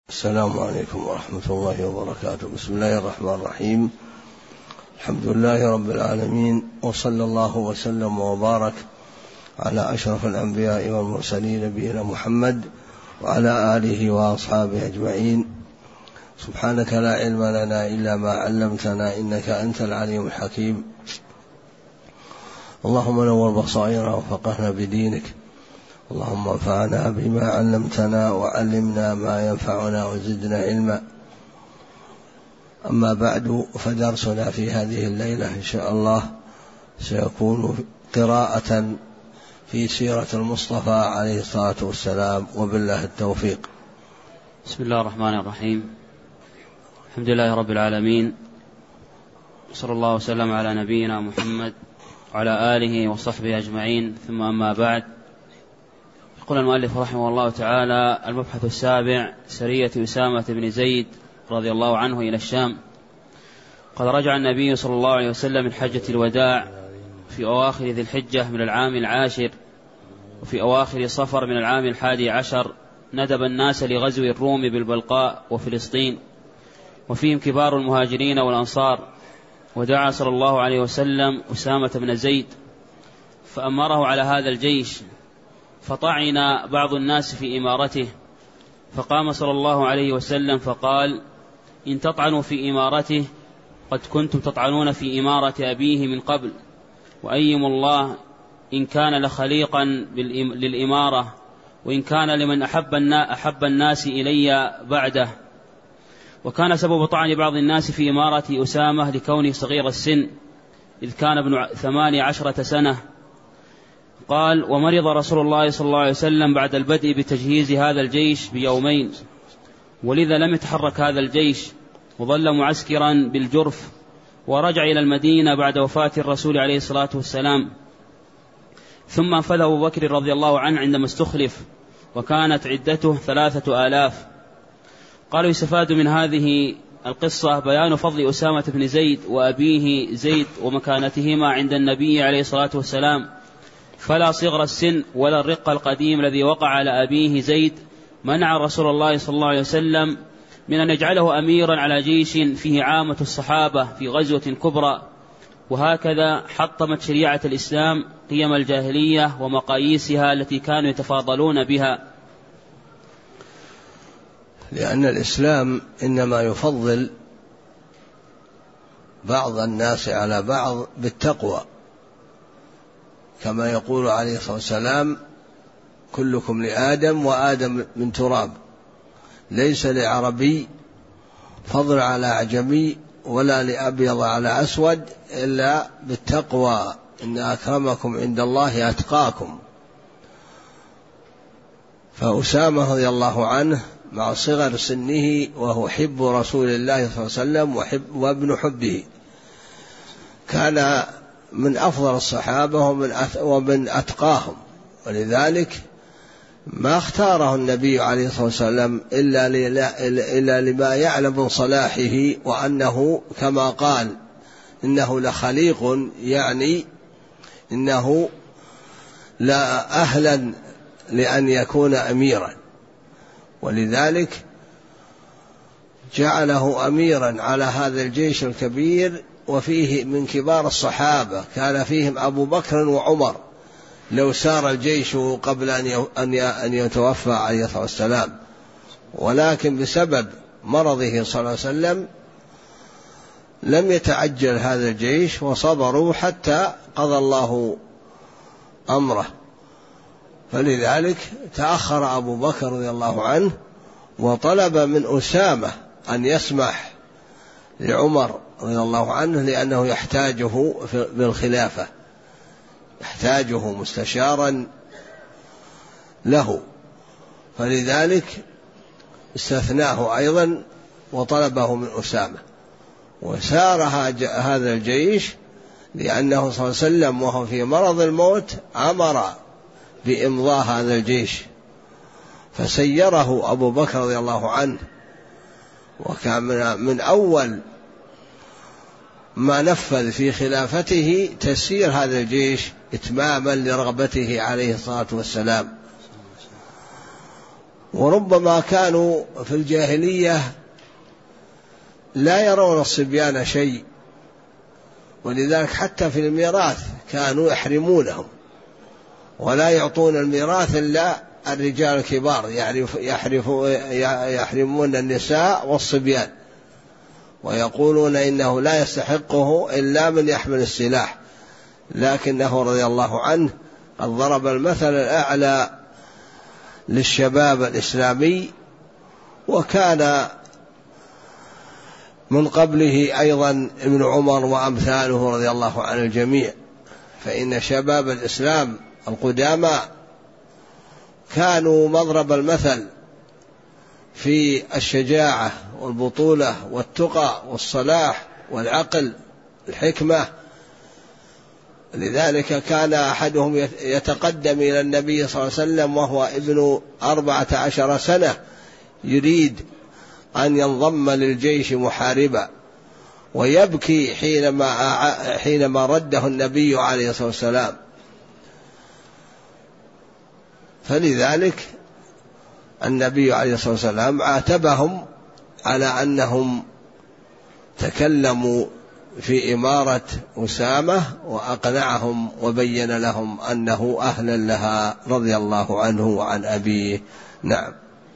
السلام عليكم ورحمة الله وبركاته. بسم الله الرحمن الرحيم. الحمد لله رب العالمين، وصلى الله وسلم وبارك على أشرف الأنبياء والمرسلين نبينا محمد وعلى آله وأصحابه أجمعين. سبحانك لا علم لنا إلا ما علمتنا إنك أنت العليم الحكيم. اللهم نور بصائرنا وفقهنا بدينك، اللهم انفعنا بما علمتنا وعلمنا ما ينفعنا وزدنا علما. أما بعد، فدرسنا في هذه الليلة إن شاء الله سيكون قراءة في سيرة المصطفى عليه الصلاة والسلام، وبالله التوفيق. بسم الله الرحمن الرحيم. الحمد لله رب العالمين، صلى الله وسلم على نبينا محمد وعلى آله وصحبه أجمعين، ثم أما بعد. يقول المؤلف رحمه الله تعالى: المبحث السابع، سرية أسامة بن زيد رضي الله عنه إلى الشام. قد رجع النبي صلى الله عليه وسلم من حجة الوداع في أواخر ذي الحجة من العام 10، وفي أواخر صفر من العام 11 ندب الناس لغزو الروم بالبلقاء وفلسطين، وفيهم كبار المهاجرين والأنصار. ودعا صلى الله عليه وسلم أسامة بن زيد فأمره على هذا الجيش، فطعن بعض الناس في إمارته، فقام صلى الله عليه وسلم فقال: إن تطعنوا في إمارته قد كنتم تطعنون في إمارة أبيه من قبل، وأيم الله إن كان لخليقا للإمارة، وإن كان لمن أحب الناس إلي بعده. وكان سبب طعن بعض الناس في إمارة أسامة لكونه صغير السن، إذ كان ابن 18 سنة. قال: ومرض رسول الله صلى الله عليه وسلم بعد البدء بتجهيز هذا الجيش بيومين، ولذا لم يتحرك هذا الجيش، وظل معسكرا بالجرف، ورجع إلى المدينة بعد وفاة الرسول عليه الصلاة والسلام. ثم انفذ أبو بكر رضي الله عنه عندما استخلف، وكانت عدته 3000. قالوا: يستفاد من هذه القصة بيان فضل أسامة بن زيد وأبيه زيد ومكانتهما عند النبي عليه الصلاة والسلام، فلا صغر السن ولا الرق القديم الذي وقع على أبيه زيد منع رسول الله صلى الله عليه وسلم من أن يجعله أميرا على جيش فيه عامة الصحابة في غزوة كبرى. وهكذا حطمت شريعة الإسلام قيم الجاهلية ومقاييسها التي كانوا يتفاضلون بها، لأن الإسلام إنما يفضل بعض الناس على بعض بالتقوى، كما يقول عليه الصلاة والسلام: كلكم لآدم وآدم من تراب، ليس لعربي فضل على أعجمي ولا لأبيض على أسود إلا بالتقوى، إن أكرمكم عند الله أتقاكم. فأسامة رضي الله عنه مع صغر سنه وهو حب رسول الله صلى الله عليه وسلم وابن حبه، كان من أفضل الصحابة ومن أتقاهم، ولذلك ما اختاره النبي عليه الصلاة والسلام إلا لما يعلم من صلاحه، وأنه كما قال: إنه لخليق، يعني إنه لا أهلا لأن يكون أميرا، ولذلك جعله أميرا على هذا الجيش الكبير. وفيه من كبار الصحابة كان فيهم أبو بكر وعمر، لو سار الجيش قبل أن يتوفى عليه الصلاة والسلام، ولكن بسبب مرضه صلى الله عليه وسلم لم يتعجل هذا الجيش، وصبروا حتى قضى الله أمره. فلذلك تأخر أبو بكر رضي الله عنه، وطلب من أسامة أن يسمح لعمر رضي الله عنه، لأنه يحتاجه بالخلافة، يحتاجه مستشارا له، فلذلك استثناه أيضا وطلبه من أسامة. وسار هذا الجيش لأنه صلى الله عليه وسلم وهو في مرض الموت أمر بإمضاء هذا الجيش، فسيره أبو بكر رضي الله عنه، وكان من أول ما نفذ في خلافته تسيير هذا الجيش إتماما لرغبته عليه الصلاة والسلام. وربما كانوا في الجاهلية لا يرون الصبيان شيء، ولذلك حتى في الميراث كانوا يحرمونهم ولا يعطون الميراث إلا الرجال الكبار، يحرمون النساء والصبيان، ويقولون إنه لا يستحقه إلا من يحمل السلاح. لكنه رضي الله عنه قد ضرب المثل الأعلى للشباب الإسلامي، وكان من قبله أيضا ابن عمر وأمثاله رضي الله عن الجميع. فإن شباب الإسلام القدامى كانوا مضرب المثل في الشجاعة والبطولة والتقى والصلاح والعقل الحكمة. لذلك كان أحدهم يتقدم إلى النبي صلى الله عليه وسلم وهو ابن 14 سنة يريد أن ينضم للجيش محاربا، ويبكي حينما رده النبي عليه الصلاة والسلام. فلذلك النبي عليه الصلاة والسلام عاتبهم على أنهم تكلموا في إمارة أسامة، وأقنعهم وبين لهم أنه أهلا لها رضي الله عنه وعن أبيه. نعم.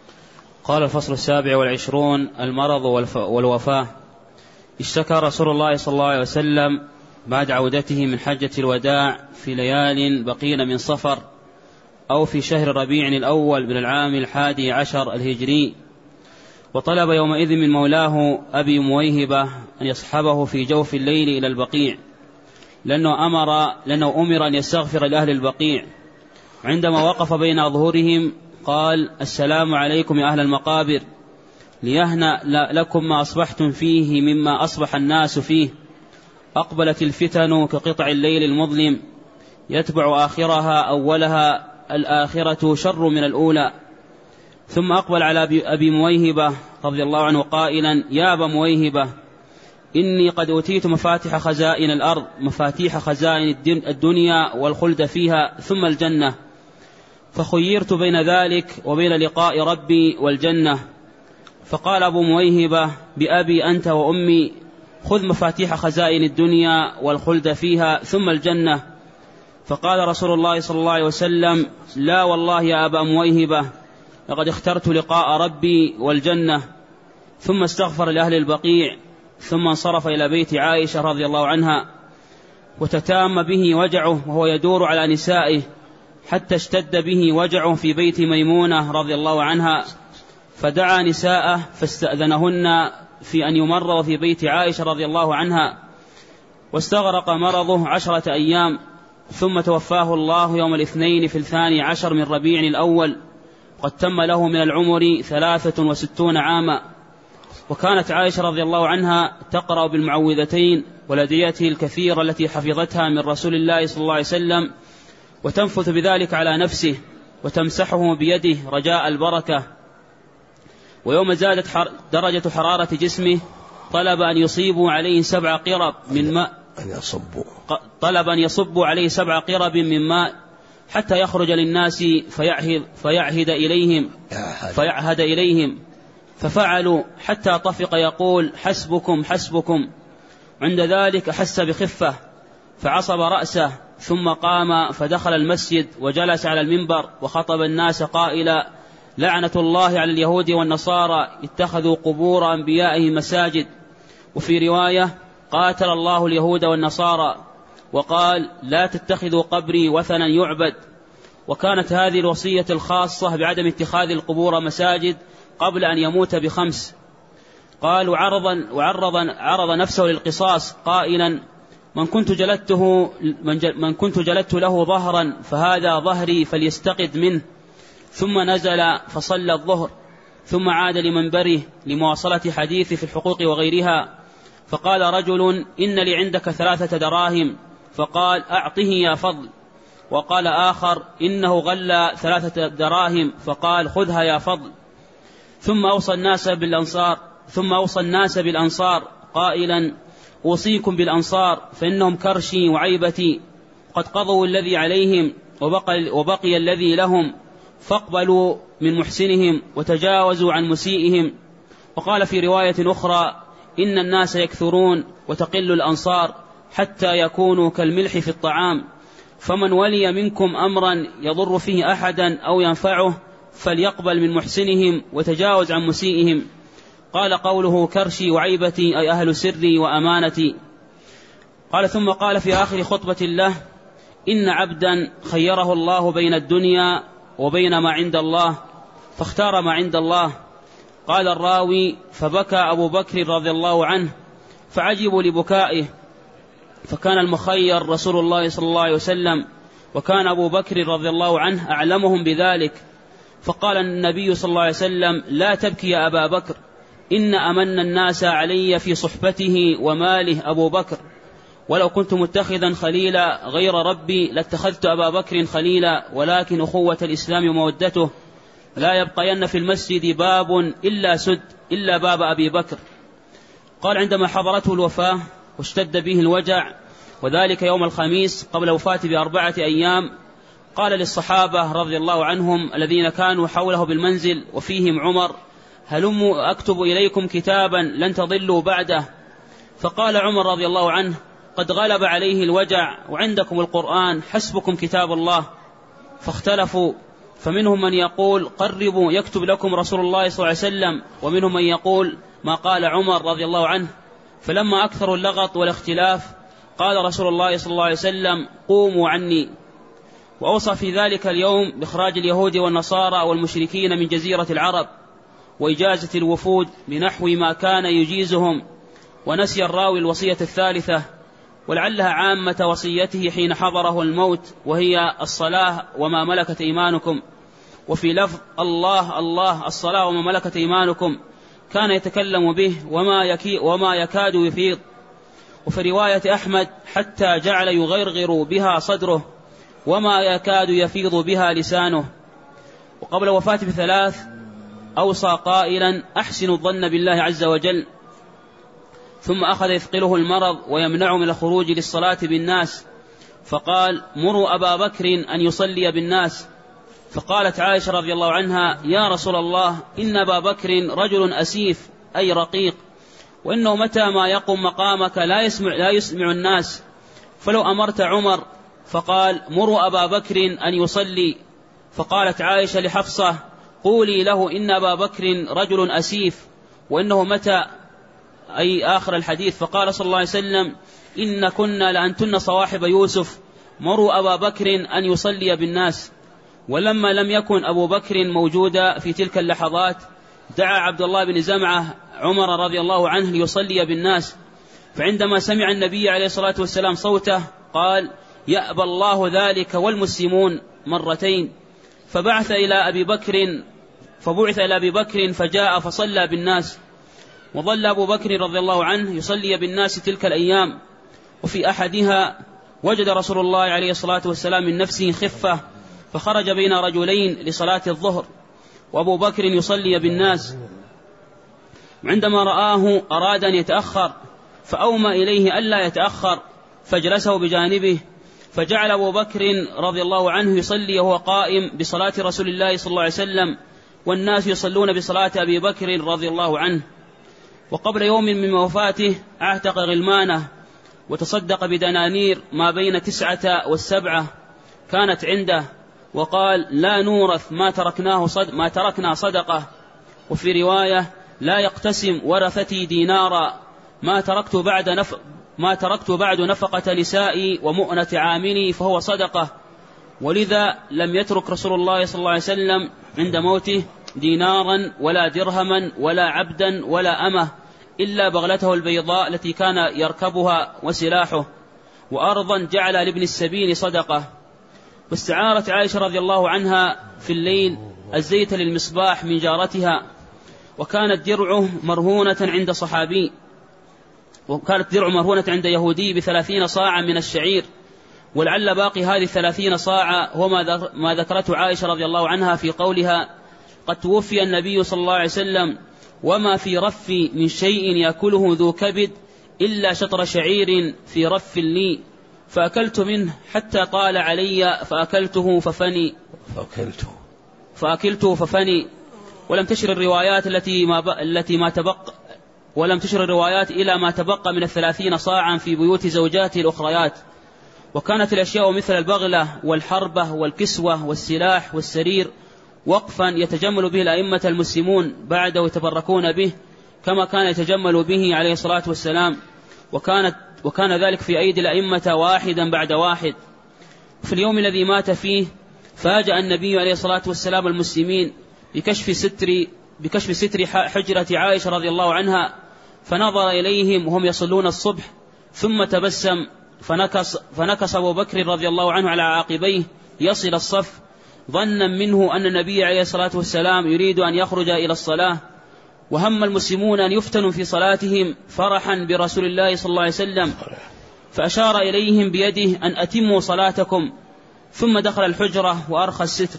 قال الفصل 27: المرض والوفاة. اشتكى رسول الله صلى الله عليه وسلم بعد عودته من حجة الوداع في ليال بقين من صفر أو في شهر ربيع الأول من العام 11 الهجري، وطلب يومئذ من مولاه أبي مويهبة أن يصحبه في جوف الليل إلى البقيع، لأنه أمر أن يستغفر لأهل البقيع. عندما وقف بين ظهورهم قال: السلام عليكم يا أهل المقابر، ليهنأ لكم ما أصبحتم فيه مما أصبح الناس فيه. أقبلت الفتن كقطع الليل المظلم، يتبع آخرها أولها، الآخرة شر من الأولى. ثم أقبل على أبي مويهبة رضي الله عنه قائلا: يا أبا مويهبة، إني قد أوتيت مفاتيح خزائن الأرض، مفاتيح خزائن الدنيا والخلد فيها ثم الجنة، فخيرت بين ذلك وبين لقاء ربي والجنة. فقال أبو مويهبة: بأبي أنت وأمي، خذ مفاتيح خزائن الدنيا والخلد فيها ثم الجنة. فقال رسول الله صلى الله عليه وسلم: لا والله يا أبا مويهبة، لقد اخترت لقاء ربي والجنة. ثم استغفر لأهل البقيع، ثم انصرف إلى بيت عائشة رضي الله عنها، وتتام به وجعه وهو يدور على نسائه، حتى اشتد به وجعه في بيت ميمونة رضي الله عنها، فدعا نساءه فاستأذنهن في أن يمرض في بيت عائشة رضي الله عنها، واستغرق مرضه 10 أيام، ثم توفاه الله يوم الاثنين في 12 من ربيع الأول، قد تم له من العمر 63 عاما. وكانت عائشة رضي الله عنها تقرأ بالمعوذتين والأدعية الكثيرة التي حفظتها من رسول الله صلى الله عليه وسلم، وتنفث بذلك على نفسه وتمسحه بيده رجاء البركة. ويوم زادت درجة حرارة جسمه طلب أن يصيبوا عليه 7 قرب من ماء، طلب أن يصبوا عليه 7 قرب من ماء حتى يخرج للناس فيعهد إليهم، ففعلوا حتى طفق يقول: حسبكم حسبكم. عند ذلك أحس بخفة فعصب رأسه، ثم قام فدخل المسجد وجلس على المنبر وخطب الناس قائلا: لعنة الله على اليهود والنصارى، اتخذوا قبور أنبيائهم مساجد. وفي رواية: قاتل الله اليهود والنصارى. وقال: لا تتخذوا قبري وثنا يعبد. وكانت هذه الوصية الخاصة بعدم اتخاذ القبور مساجد قبل أن يموت ب5. قال: وعرض نفسه للقصاص قائلا: من كنت جلدت له ظهرا فهذا ظهري فليستقد منه. ثم نزل فصلى الظهر، ثم عاد لمنبره لمواصلة حديثه في الحقوق وغيرها، فقال رجل: إن لي عندك 3 دراهم، فقال: أعطه يا فضل. وقال آخر: إنه غلى 3 دراهم، فقال: خذها يا فضل. ثم أوصى الناس بالأنصار قائلا: أوصيكم بالأنصار فإنهم كرشي وعيبتي، قد قضوا الذي عليهم وبقي الذي لهم، فاقبلوا من محسنهم وتجاوزوا عن مسيئهم. وقال في رواية أخرى: إن الناس يكثرون وتقل الأنصار حتى يكونوا كالملح في الطعام، فمن ولي منكم أمرا يضر فيه أحدا أو ينفعه فليقبل من محسنهم وتجاوز عن مسيئهم. قال: قوله كرشي وعيبتي أي أهل سري وأمانتي. قال: ثم قال في آخر خطبة له: إن عبدا خيره الله بين الدنيا وبين ما عند الله فاختار ما عند الله. قال الراوي: فبكى أبو بكر رضي الله عنه فعجبوا لبكائه، فكان المخير رسول الله صلى الله عليه وسلم، وكان أبو بكر رضي الله عنه أعلمهم بذلك. فقال النبي صلى الله عليه وسلم: لا تبكي يا أبا بكر، إن أمن الناس علي في صحبته وماله أبو بكر، ولو كنت متخذا خليلا غير ربي لاتخذت أبا بكر خليلا، ولكن أخوة الإسلام ومودته لا يبقين في المسجد باب إلا سد إلا باب أبي بكر. قال: عندما حضرته الوفاة واشتد به الوجع، وذلك يوم الخميس قبل وفاته ب4 أيام، قال للصحابة رضي الله عنهم الذين كانوا حوله بالمنزل وفيهم عمر: هلموا أكتب إليكم كتابا لن تضلوا بعده. فقال عمر رضي الله عنه: قد غلب عليه الوجع وعندكم القرآن، حسبكم كتاب الله. فاختلفوا، فمنهم من يقول: قربوا يكتب لكم رسول الله صلى الله عليه وسلم، ومنهم من يقول ما قال عمر رضي الله عنه. فلما أكثروا اللغط والاختلاف قال رسول الله صلى الله عليه وسلم: قوموا عني. وأوصى في ذلك اليوم بإخراج اليهود والنصارى والمشركين من جزيرة العرب وإجازة الوفود بنحو ما كان يجيزهم. ونسي الراوي الوصية الثالثة، ولعلها عامة وصيته حين حضره الموت، وهي الصلاة وما ملكت إيمانكم. وفي لفظ: الله الله الصلاة وما ملكت إيمانكم، كان يتكلم به وما يكاد يفيض. وفي رواية أحمد: حتى جعل يغرغر بها صدره وما يكاد يفيض بها لسانه. وقبل وفاته ب3 أوصى قائلا: أحسن الظن بالله عز وجل. ثم أخذ يثقله المرض ويمنعه من الخروج للصلاة بالناس، فقال: مروا أبا بكر أن يصلي بالناس. فقالت عائشة رضي الله عنها: يا رسول الله، إن أبا بكر رجل أسيف أي رقيق، وإنه متى ما يقوم مقامك لا يسمع الناس، فلو أمرت عمر. فقال: مروا أبا بكر أن يصلي. فقالت عائشة لحفصة: قولي له إن أبا بكر رجل أسيف، وإنه متى أي آخر الحديث. فقال صلى الله عليه وسلم: إن كنا لأنتن صواحب يوسف، مروا أبا بكر أن يصلي بالناس. ولما لم يكن أبو بكر موجودا في تلك اللحظات، دعا عبد الله بن زمعة عمر رضي الله عنه ليصلي بالناس. فعندما سمع النبي عليه الصلاة والسلام صوته قال: يأبى الله ذلك والمسلمون مرتين. فبعث إلى أبي بكر فجاء فصلى بالناس. وظل أبو بكر رضي الله عنه يصلي بالناس تلك الأيام. وفي أحدها وجد رسول الله عليه الصلاة والسلام من نفسه خفة، فخرج بين رجلين لصلاة الظهر، وأبو بكر يصلي بالناس. وعندما رآه أراد أن يتأخر، فأومى إليه ألا يتأخر، فجلسه بجانبه. فجعل أبو بكر رضي الله عنه يصلي وهو قائم بصلاة رسول الله صلى الله عليه وسلم، والناس يصلون بصلاة أبي بكر رضي الله عنه. وقبل يوم من وفاته اعتق غلمانه، وتصدق بدنانير ما بين 9 و7 كانت عنده، وقال: لا نورث ما تركنا صدقة. وفي رواية: لا يقتسم ورثتي دينارا، ما تركت بعد نفقة نسائي ومؤنة عاملي فهو صدقة. ولذا لم يترك رسول الله صلى الله عليه وسلم عند موته دينارا ولا درهما ولا عبدا ولا أمه، إلا بغلته البيضاء التي كان يركبها وسلاحه، وأرضا جعل لابن السبيل صدقة. واستعارت عائشة رضي الله عنها في الليل الزيت للمصباح من جارتها، وكانت درعه مرهونة عند صحابي، وكانت درعه مرهونة عند يهودي ب30 صاعا من الشعير. ولعل باقي هذه 30 صاعا هو ما ذكرته عائشة رضي الله عنها في قولها: قد توفي النبي صلى الله عليه وسلم وما في رفي من شيء يأكله ذو كبد إلا شطر شعير في رف لي، فأكلت منه حتى طال علي فأكلته فأكلته ففني. ولم تشر الروايات إلى ما تبقى من 30 صاعا في بيوت زوجاته الأخريات. وكانت الأشياء مثل البغلة والحربة والكسوة والسلاح والسرير وقفا يتجمل به الأئمة المسلمون بعده يتبركون به كما كان يتجمل به عليه الصلاة والسلام، وكان ذلك في أيدي الأئمة واحدا بعد واحد. في اليوم الذي مات فيه فاجأ النبي عليه الصلاة والسلام المسلمين بكشف ستر حجرة عائشة رضي الله عنها، فنظر إليهم وهم يصلون الصبح ثم تبسم، فنكص أبو بكر رضي الله عنه على عاقبيه يصل الصف، ظنا منه أن النبي عليه الصلاة والسلام يريد أن يخرج إلى الصلاة. وهم المسلمون أن يفتنوا في صلاتهم فرحا برسول الله صلى الله عليه وسلم، فأشار إليهم بيده أن أتموا صلاتكم، ثم دخل الحجرة وأرخى الستر.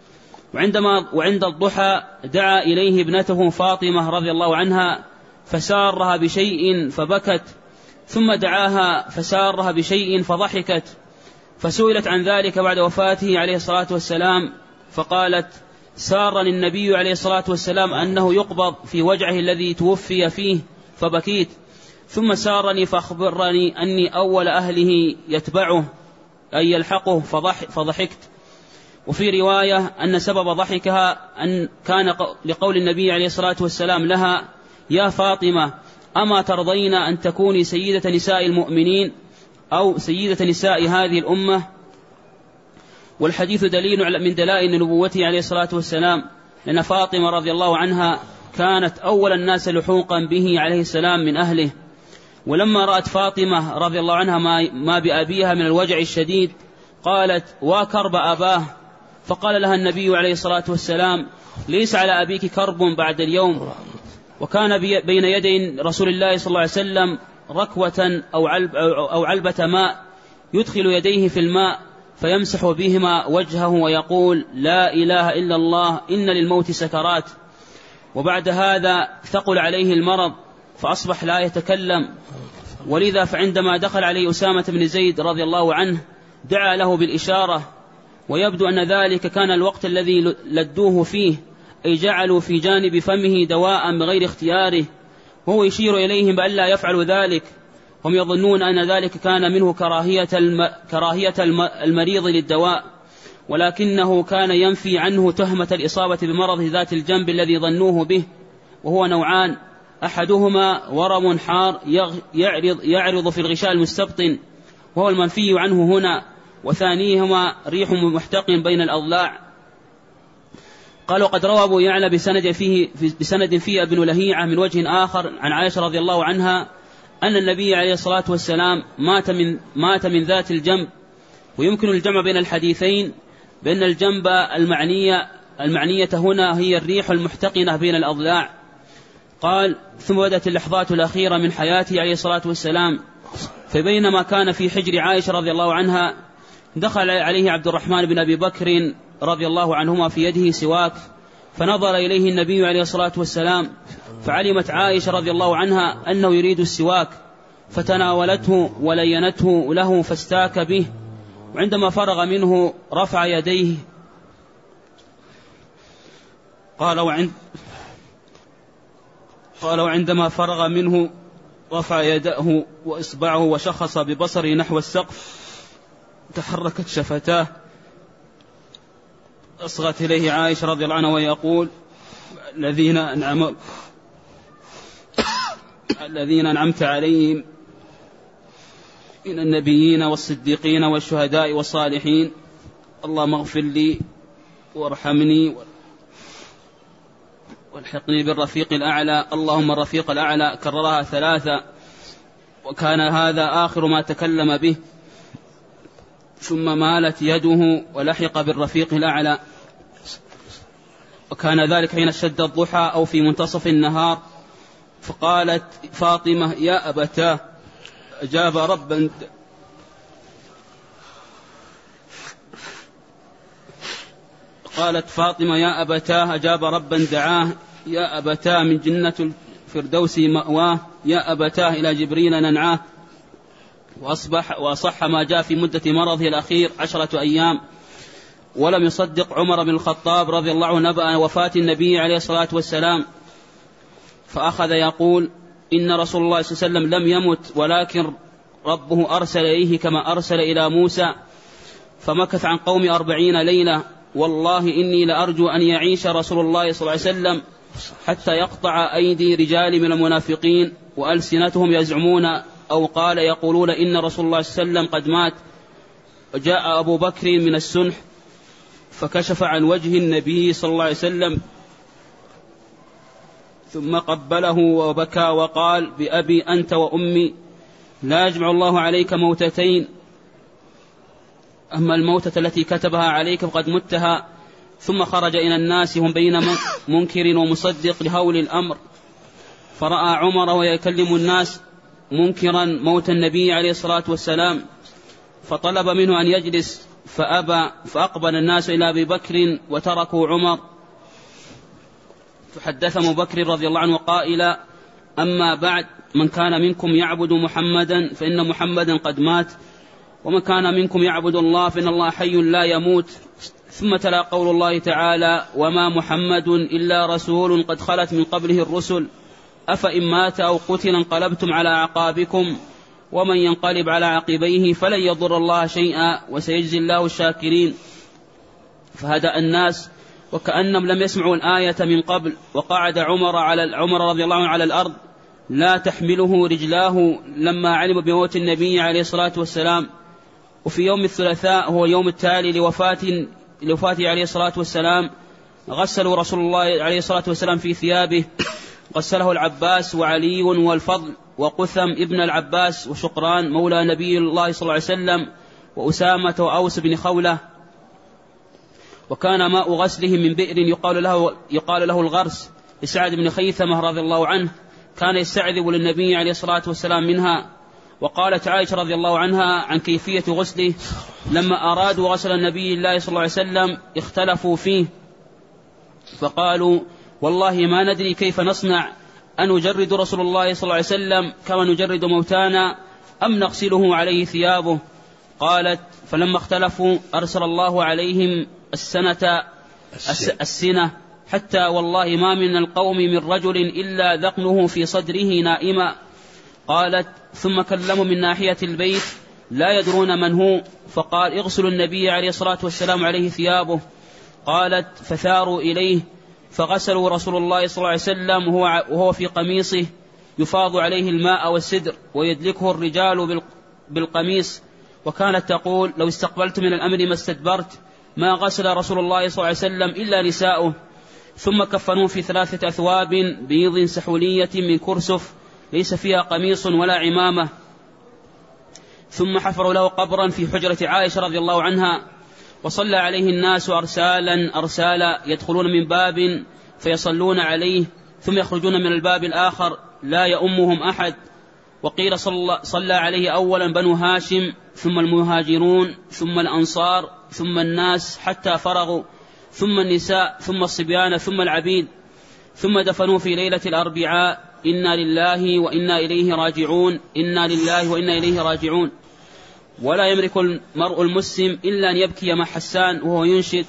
وعند الضحى دعا إليه ابنته فاطمة رضي الله عنها فسارها بشيء فبكت، ثم دعاها فسارها بشيء فضحكت، فسئلت عن ذلك بعد وفاته عليه الصلاة والسلام فقالت: سارني النبي عليه الصلاة والسلام أنه يقبض في وجعه الذي توفي فيه فبكيت، ثم سارني فأخبرني أني أول أهله يتبعه أي يلحقه فضحكت. وفي رواية أن سبب ضحكها أن كان لقول النبي عليه الصلاة والسلام لها: يا فاطمة، أما ترضين أن تكوني سيدة نساء المؤمنين أو سيدة نساء هذه الأمة؟ والحديث دليل من دلائل نبوته عليه الصلاة والسلام، لأن فاطمة رضي الله عنها كانت أول الناس لحوقا به عليه السلام من أهله. ولما رأت فاطمة رضي الله عنها ما بأبيها من الوجع الشديد قالت: وكرب أباه. فقال لها النبي عليه الصلاة والسلام: ليس على أبيك كرب بعد اليوم. وكان بين يدي رسول الله صلى الله عليه وسلم ركوة أو علبة ماء يدخل يديه في الماء فيمسح بهما وجهه ويقول: لا إله إلا الله، إن للموت سكرات. وبعد هذا ثقل عليه المرض فأصبح لا يتكلم، ولذا فعندما دخل عليه أسامة بن زيد رضي الله عنه دعا له بالإشارة، ويبدو أن ذلك كان الوقت الذي لدوه فيه، أي جعلوا في جانب فمه دواء بغير اختياره، وهو يشير إليهم بأن لا يفعلوا ذلك. هم يظنون أن ذلك كان منه كراهية المريض للدواء، ولكنه كان ينفي عنه تهمة الإصابة بمرض ذات الجنب الذي ظنوه به، وهو نوعان: أحدهما ورم حار يعرض في الغشاء المستبطن وهو المنفي عنه هنا، وثانيهما ريح محتق بين الأضلاع. قال: وقد روى أبو يعلى بسند فيه ابن لهيعة من وجه آخر عن عائشة رضي الله عنها أن النبي عليه الصلاة والسلام مات من ذات الجنب. ويمكن الجمع بين الحديثين بأن الجنب المعنية هنا هي الريح المحتقنة بين الأضلاع. قال: ثم بدأت اللحظات الأخيرة من حياته عليه الصلاة والسلام، فبينما كان في حجر عائشة رضي الله عنها دخل عليه عبد الرحمن بن أبي بكر رضي الله عنهما في يده سواك، فنظر إليه النبي عليه الصلاة والسلام، فعلمت عائشة رضي الله عنها أنه يريد السواك، فتناولته ولينته له فاستاك به. وعندما فرغ منه رفع يديه. قال: وعندما فرغ منه رفع يده وإصبعه وشخص ببصره نحو السقف، تحركت شفتاه، أصغت إليه عائشة رضي الله عنها ويقول: الذين أنعمت عليهم من النبيين والصديقين والشهداء والصالحين، اللهم اغفر لي وارحمني والحقني بالرفيق الأعلى، اللهم الرفيق الأعلى، كررها 3، وكان هذا آخر ما تكلم به، ثم مالت يده ولحق بالرفيق الأعلى. وكان ذلك حين اشتد الضحى أو في منتصف النهار. فقالت فاطمة: يا أبتاه، أجاب ربا قالت فاطمة: يا أبتاه، أجاب ربا دعاه، يا أبتاه من جنة الفردوس مأواه، يا أبتاه إلى جبريل ننعاه. وأصح ما جاء في مدة مرضه الأخير 10 أيام. ولم يصدق عمر بن الخطاب رضي الله عنه نبأ وفاة النبي عليه الصلاة والسلام، فأخذ يقول إن رسول الله صلى الله عليه وسلم لم يمت ولكن ربه أرسل إليه كما أرسل إلى موسى، فمكث عن قوم 40 ليلة. والله إني لأرجو أن يعيش رسول الله صلى الله عليه وسلم حتى يقطع أيدي رجال من المنافقين وألسنتهم يزعمون أو قال يقولون إن رسول الله صلى الله عليه وسلم قد مات. جاء أبو بكر من السنح فكشف عن وجه النبي صلى الله عليه وسلم ثم قبله وبكى وقال بأبي أنت وأمي لا يجمع الله عليك موتتين، أما الموتة التي كتبها عليك فقد متها. ثم خرج إلى الناس هم بين منكر ومصدق لهول الأمر، فرأى عمر ويكلم الناس منكرا موت النبي عليه الصلاة والسلام، فطلب منه أن يجلس فأبى، فأقبل الناس إلى أبي بكر وتركوا عمر. فحدث أبو بكر رضي الله عنه قائلا أما بعد، من كان منكم يعبد محمدا فإن محمدا قد مات، ومن كان منكم يعبد الله فإن الله حي لا يموت. ثم تلا قول الله تعالى وما محمد إلا رسول قد خلت من قبله الرسل أفإن مات أو قتل انقلبتم على أعقابكم ومن ينقلب على عقبيه فلن يضر الله شيئا وسيجزي الله الشاكرين. فهدأ الناس وكأنهم لم يسمعوا الآية من قبل، وقعد عمر رضي الله عنه على الأرض لا تحمله رجلاه لما علم بموت النبي عليه الصلاة والسلام. وفي يوم الثلاثاء هو اليوم التالي لوفاته عليه الصلاة والسلام غسلوا رسول الله عليه الصلاة والسلام في ثيابه، غسله العباس وعلي والفضل وقثم ابن العباس وشقران مولى نبي الله صلى الله عليه وسلم وأسامة وأوس بن خولة. وكان ماء غسله من بئر يقال له الغرس لسعد بن خيثمة رضي الله عنه، كان يستعذب للنبي عليه الصلاة والسلام منها. وقالت عائشة رضي الله عنها عن كيفية غسله لما أرادوا غسل النبي الله صلى الله عليه وسلم اختلفوا فيه، فقالوا والله ما ندري كيف نصنع، أن نجرد رسول الله صلى الله عليه وسلم كما نجرد موتانا أم نغسله عليه ثيابه. قالت فلما اختلفوا أرسل الله عليهم السنة حتى والله ما من القوم من رجل إلا ذقنه في صدره نائما. قالت ثم كلموا من ناحية البيت لا يدرون من هو، فقال اغسلوا النبي عليه الصلاة والسلام عليه ثيابه. قالت فثاروا إليه فغسلوا رسول الله صلى الله عليه وسلم وهو في قميصه يفاض عليه الماء والسدر ويدلكه الرجال بالقميص. وكانت تقول لو استقبلت من الأمر ما استدبرت، ما غسل رسول الله صلى الله عليه وسلم إلا نساؤه. ثم كفنوه في 3 أثواب بيض سحولية من كرسف ليس فيها قميص ولا عمامة. ثم حفروا له قبرا في حجرة عائشة رضي الله عنها، وصلى عليه الناس أرسالا يدخلون من باب فيصلون عليه ثم يخرجون من الباب الآخر لا يؤمهم أحد. وقيل صلى عليه أولا بنو هاشم ثم المهاجرون ثم الأنصار ثم الناس حتى فرغوا، ثم النساء ثم الصبيان ثم العبيد، ثم دفنوا في ليلة الأربعاء. إنا لله وإنا إليه راجعون، إنا لله وإنا إليه راجعون. ولا يملك المرء المسلم إلا أن يبكي مع حسان وهو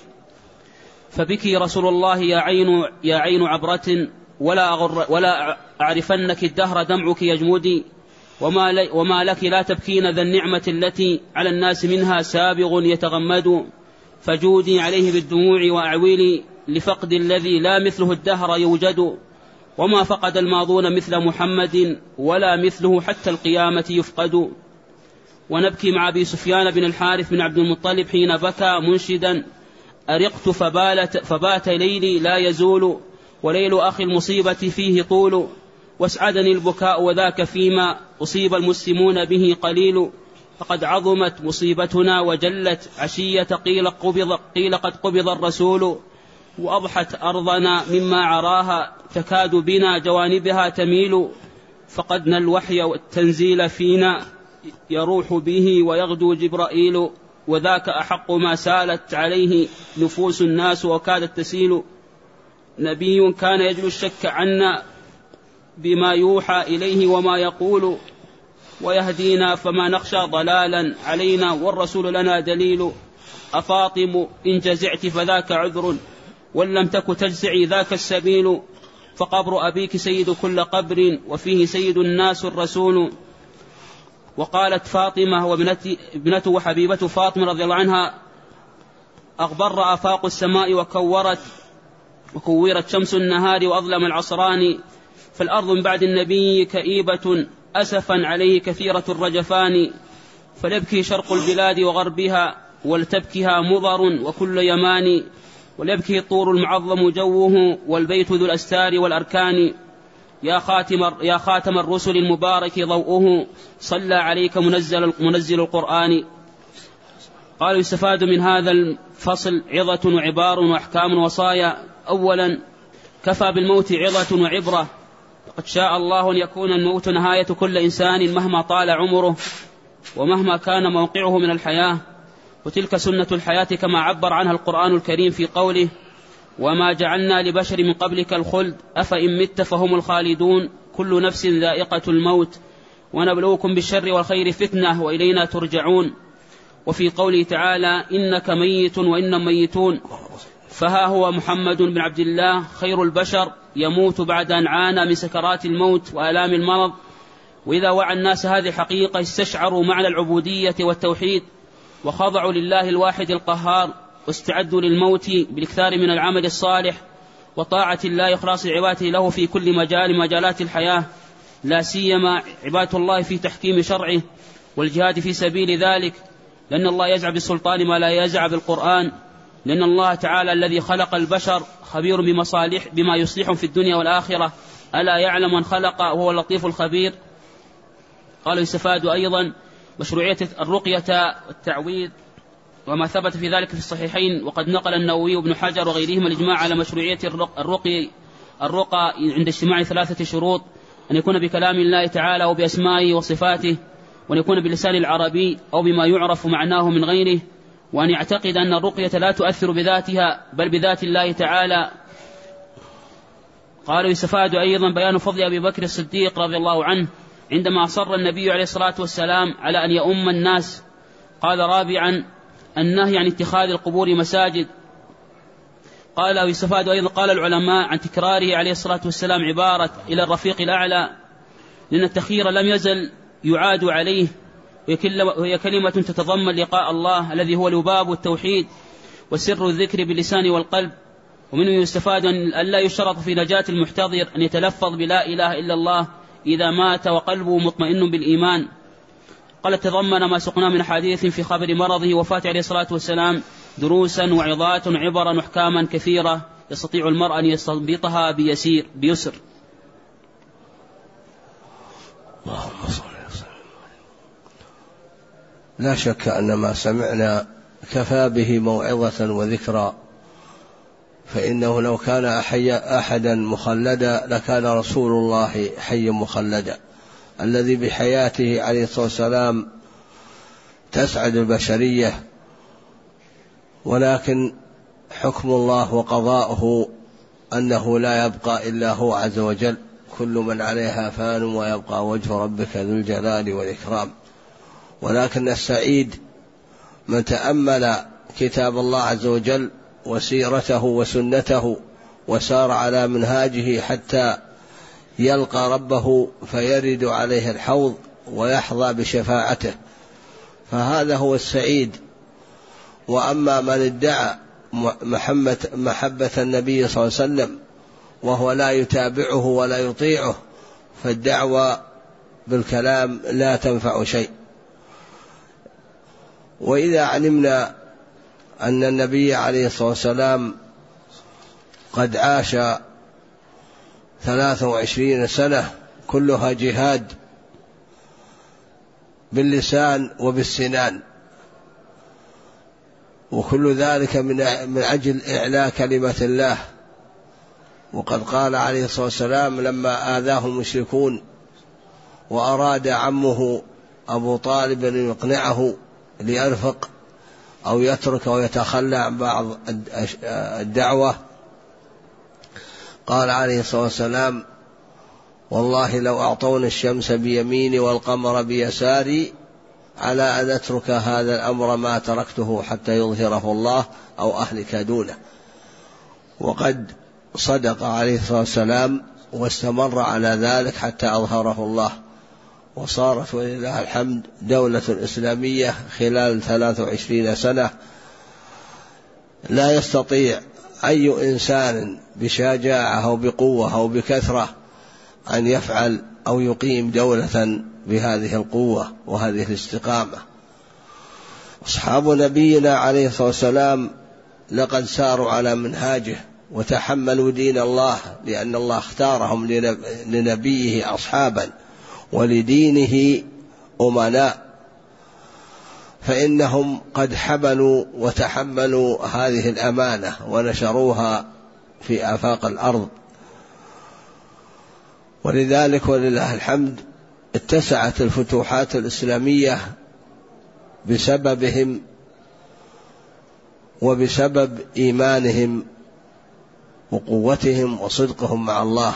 فبكي رسول الله يا عين عبرة ولا أعرفنك الدهر دمعك يجمدي، وما لك لا تبكين ذا النعمة التي على الناس منها سابغ يتغمد، فجودي عليه بالدموع وأعويلي لفقد الذي لا مثله الدهر يوجد، وما فقد الماضون مثل محمد ولا مثله حتى القيامة يفقد. ونبكي مع أبي سفيان بن الحارث بن عبد المطلب حين بكى منشدا أرقت فبات ليلي لا يزول، وليل أخي المصيبة فيه طول، واسعدني البكاء وذاك فيما أصيب المسلمون به قليل، فقد عظمت مصيبتنا وجلت عشية قيل قد قبض الرسول، وأضحت أرضنا مما عراها تكاد بنا جوانبها تميل، فقدنا الوحي والتنزيل فينا يروح به ويغدو جبرائيل، وذاك أحق ما سالت عليه نفوس الناس وكادت تسيل. نبي كان يجلو الشك عنا بما يوحى إليه وما يقول، ويهدينا فما نخشى ضلالا علينا والرسول لنا دليل. أفاطم إن جزعت فذاك عذر، وإن لم تك تجزعي ذاك السبيل، فقبر أبيك سيد كل قبر، وفيه سيد الناس الرسول. وقالت فاطمة وابنته وحبيبة فاطمة رضي الله عنها: أغبر آفاق السماء وكورت شمس النهار وأظلم العصران، فالأرض من بعد النبي كئيبة أسفا عليه كثيرة الرجفان، فليبكي شرق البلاد وغربها ولتبكها مضر وكل يمان، وليبكي الطور المعظم جوه والبيت ذو الأستار والأركان، يا خاتم الرسل المبارك ضوءه صلى عليك منزل القرآن. قالوا: يستفاد من هذا الفصل عظة وعبار وأحكام ووصايا. أولا، كفى بالموت عظة وعبرة، قد شاء الله أن يكون الموت نهاية كل إنسان مهما طال عمره ومهما كان موقعه من الحياة، وتلك سنة الحياة كما عبر عنها القرآن الكريم في قوله: وما جعلنا لبشر من قبلك الخلد أفإن مت فهم الخالدون كل نفس ذائقة الموت ونبلوكم بالشر والخير فتنة وإلينا ترجعون. وفي قوله تعالى: إنك ميت وإنهم ميتون، فها هو محمد بن عبد الله خير البشر يموت بعد أن عانى من سكرات الموت وآلام المرض. وإذا وعى الناس هذه الحقيقة استشعروا معنى العبودية والتوحيد، وخضعوا لله الواحد القهار، واستعدوا للموت بالاكثار من العمل الصالح وطاعة الله إخلاص عباده له في كل مجال مجالات الحياة، لا سيما عبادة الله في تحكيم شرعه والجهاد في سبيل ذلك، لأن الله يزع بالسلطان ما لا يزع بالقرآن، لأن الله تعالى الذي خلق البشر خبير بما يصلحهم في الدنيا والآخرة، ألا يعلم من خلق وهو اللطيف الخبير. قالوا: يستفاد أيضا مشروعية الرقية والتعويذ وما ثبت في ذلك في الصحيحين، وقد نقل النووي وابن حجر وغيرهما الإجماع على مشروعية الرقى عند اجتماع 3 شروط: أن يكون بكلام الله تعالى وبأسمائه وصفاته، وأن يكون باللسان العربي أو بما يعرف معناه من غيره، وأن يعتقد أن الرقية لا تؤثر بذاتها بل بذات الله تعالى. قالوا: يستفاد أيضا بيان فضل أبي بكر الصديق رضي الله عنه عندما أصر النبي عليه الصلاة والسلام على أن يؤم الناس. قال: رابعا، النهي عن اتخاذ القبور مساجد. قال: ويستفاد أيضا قال العلماء عن تكراره عليه الصلاة والسلام عبارة إلى الرفيق الأعلى، لأن التخيير لم يزل يعاد عليه، وهي كلمة تتضمن لقاء الله الذي هو لباب التوحيد وسر الذكر باللسان والقلب. ومنه يستفاد أن لا يشترط في نجاة المحتضر أن يتلفظ بلا إله إلا الله إذا مات وقلبه مطمئن بالإيمان. قال: تضمن ما سقنا من حديث في خبر مرضه وفاة عليه الصلاة والسلام دروسا وعظات وعبرا وأحكاما كثيرة يستطيع المرء أن يستنبطها بيسر. اللهم صل وسلم. لا شك أن ما سمعنا كفى به موعظة وذكرى، فإنه لو كان أحدا مخلدا لكان رسول الله حيا مخلدا، الذي بحياته عليه الصلاة والسلام تسعد البشرية، ولكن حكم الله وقضاؤه أنه لا يبقى إلا هو عز وجل، كل من عليها فان ويبقى وجه ربك ذو الجلال والإكرام. ولكن السعيد من تأمل كتاب الله عز وجل وسيرته وسنته وسار على منهاجه حتى يلقى ربه فيرد عليه الحوض ويحظى بشفاعته، فهذا هو السعيد. وأما من ادعى محبة النبي صلى الله عليه وسلم وهو لا يتابعه ولا يطيعه، فالدعوة بالكلام لا تنفع شيء. وإذا علمنا أن النبي عليه الصلاة والسلام قد عاش 23 سنة كلها جهاد باللسان وبالسنان، وكل ذلك من أجل إعلاء كلمة الله. وقد قال عليه الصلاة والسلام لما آذاه المشركون وأراد عمه أبو طالب أن يقنعه ليرفق أو يترك أو يتخلى عن بعض الدعوة، قال عليه الصلاة والسلام: والله لو أعطوني الشمس بيميني والقمر بيساري على أن أترك هذا الأمر ما تركته حتى يظهره الله أو أهلك دونه. وقد صدق عليه الصلاة والسلام واستمر على ذلك حتى أظهره الله، وصارت ولله الحمد دولة إسلامية خلال 23 سنة لا يستطيع أي إنسان بشجاعة أو بقوة أو بكثرة أن يفعل أو يقيم دولة بهذه القوة وهذه الاستقامة. أصحاب نبينا عليه الصلاة والسلام لقد ساروا على منهاجه وتحملوا دين الله، لأن الله اختارهم لنبيه أصحابا ولدينه أمناء، فإنهم قد حملوا وتحملوا هذه الأمانة ونشروها في آفاق الأرض. ولذلك ولله الحمد اتسعت الفتوحات الإسلامية بسببهم وبسبب إيمانهم وقوتهم وصدقهم مع الله،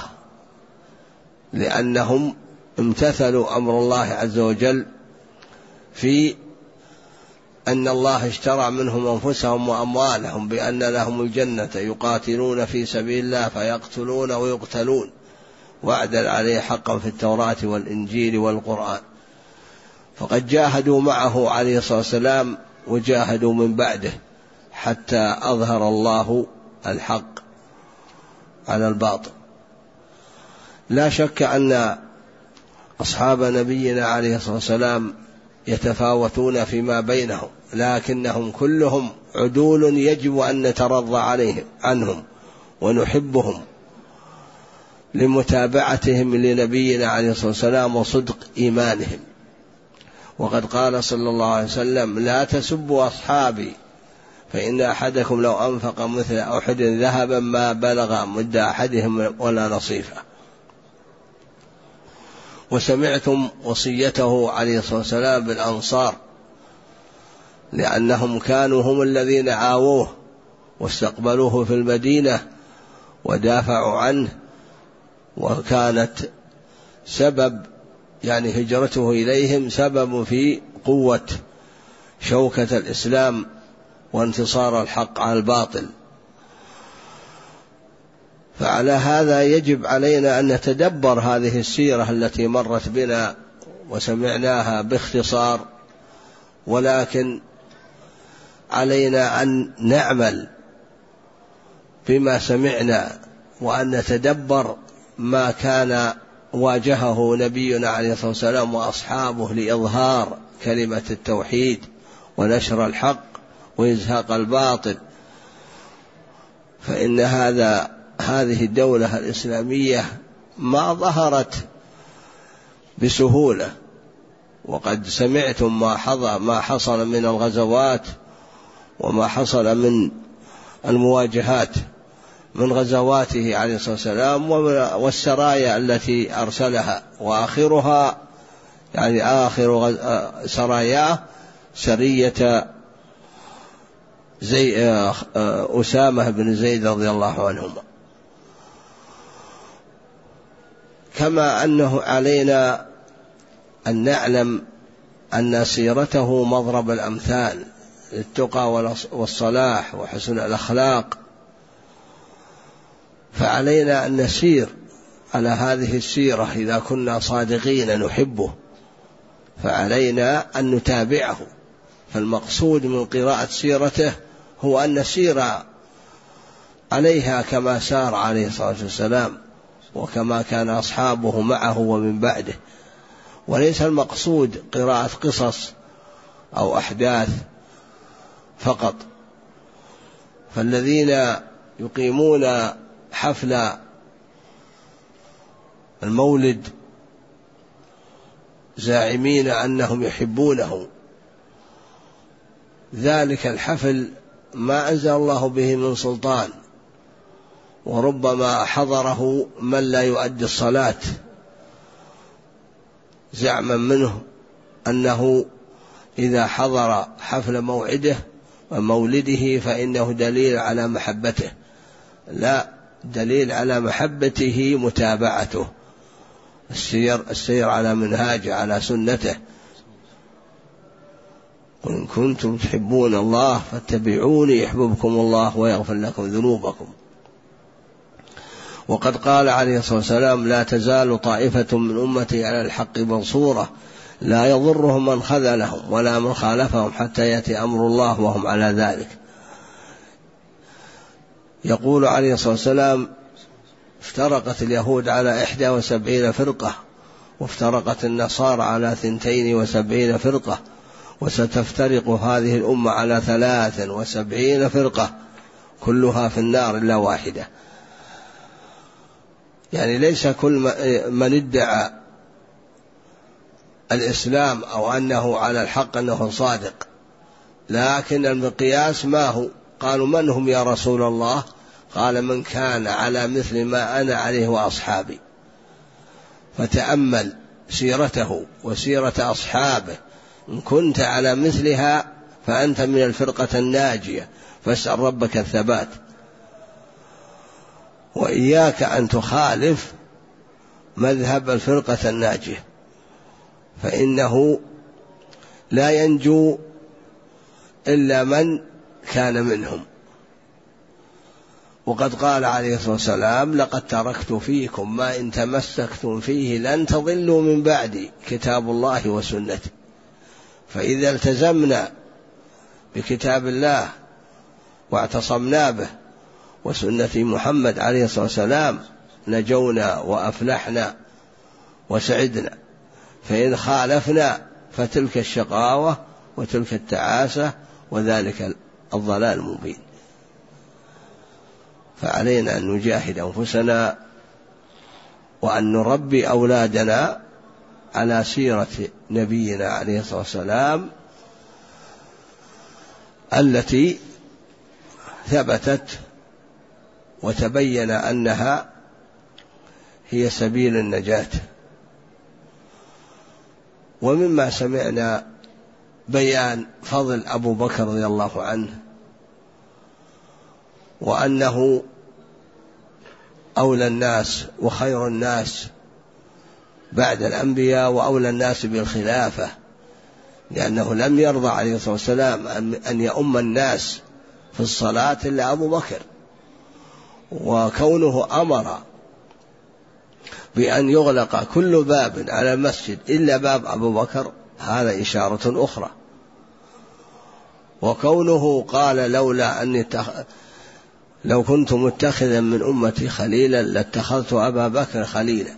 لأنهم امتثلوا أمر الله عز وجل في أن الله اشترى منهم أنفسهم وأموالهم بأن لهم الجنة يقاتلون في سبيل الله فيقتلون ويقتلون، وعدا عليه حقا في التوراة والإنجيل والقرآن. فقد جاهدوا معه عليه الصلاة والسلام وجاهدوا من بعده حتى أظهر الله الحق على الباطل. لا شك أن أصحاب نبينا عليه الصلاة والسلام يتفاوتون فيما بينهم، لكنهم كلهم عدول يجب أن نترضى عنهم ونحبهم لمتابعتهم لنبينا عليه الصلاة والسلام وصدق إيمانهم. وقد قال صلى الله عليه وسلم: لا تسبوا أصحابي فإن أحدكم لو أنفق مثل أحد ذهبا ما بلغ مد أحدهم ولا نصيفه. وسمعتم وصيته عليه الصلاة والسلام بالأنصار، لأنهم كانوا هم الذين عاووه واستقبلوه في المدينة ودافعوا عنه، وكانت سبب هجرته إليهم سبب في قوة شوكة الإسلام وانتصار الحق على الباطل. فعلى هذا يجب علينا أن نتدبر هذه السيرة التي مرت بنا وسمعناها باختصار، ولكن علينا أن نعمل بما سمعنا وأن نتدبر ما كان واجهه نبينا عليه الصلاة والسلام وأصحابه لإظهار كلمة التوحيد ونشر الحق وإزهاق الباطل. فإن هذه الدولة الإسلامية ما ظهرت بسهولة، وقد سمعتم ما حصل من الغزوات وما حصل من المواجهات من غزواته عليه الصلاة والسلام والسرايا التي أرسلها، وآخرها آخر سراياه سرية أسامة بن زيد رضي الله عنهما. كما أنه علينا أن نعلم أن سيرته مضرب الأمثال للتقى والصلاح وحسن الأخلاق، فعلينا أن نسير على هذه السيرة. إذا كنا صادقين نحبه فعلينا أن نتابعه. فالمقصود من قراءة سيرته هو أن نسير عليها كما سار عليه الصلاة والسلام وكما كان أصحابه معه ومن بعده، وليس المقصود قراءة قصص أو أحداث فقط. فالذين يقيمون حفل المولد زاعمين أنهم يحبونه، ذلك الحفل ما أنزل الله به من سلطان، وربما حضره من لا يؤدي الصلاة زعما منه أنه إذا حضر حفل موعده ومولده فإنه دليل على محبته. لا، دليل على محبته متابعته، السير على منهاجه على سنته. قل إن كنتم تحبون الله فاتبعوني يحببكم الله ويغفر لكم ذنوبكم. وقد قال عليه الصلاة والسلام لا تزال طائفة من أمتي على الحق منصورة لا يضرهم من خذلهم ولا من خالفهم حتى يأتي أمر الله وهم على ذلك. يقول عليه الصلاة والسلام افترقت اليهود على 71 فرقة وافترقت النصارى على 72 فرقة وستفترق هذه الأمة على 73 فرقة كلها في النار إلا واحدة. يعني ليس كل من ادعى الإسلام أو أنه على الحق أنه صادق، لكن المقياس ما هو؟ قالوا من هم يا رسول الله؟ قال من كان على مثل ما أنا عليه وأصحابي. فتأمل سيرته وسيرة أصحابه، إن كنت على مثلها فأنت من الفرقة الناجية، فاسأل ربك الثبات. وإياك أن تخالف مذهب الفرقة الناجية، فإنه لا ينجو إلا من كان منهم. وقد قال عليه الصلاة والسلام لقد تركت فيكم ما إن تمسكتم فيه لن تضلوا من بعدي كتاب الله وسنتي. فإذا التزمنا بكتاب الله واعتصمنا به وسنة محمد عليه الصلاة والسلام نجونا وأفلحنا وسعدنا. فإن خالفنا فتلك الشقاوة وتلك التعاسة وذلك الضلال المبين. فعلينا أن نجاهد أنفسنا وأن نربي أولادنا على سيرة نبينا عليه الصلاة والسلام التي ثبتت وتبين أنها هي سبيل النجاة. ومما سمعنا بيان فضل أبو بكر رضي الله عنه، وأنه أولى الناس وخير الناس بعد الأنبياء وأولى الناس بالخلافة، لأنه لم يرضى عليه الصلاة والسلام أن يؤم الناس في الصلاة إلا أبو بكر. وكونه أمر بأن يغلق كل باب على المسجد إلا باب أبو بكر هذا إشارة أخرى. وكونه قال لو كنت متخذا من أمتي خليلا لاتخذت أبا بكر خليلا،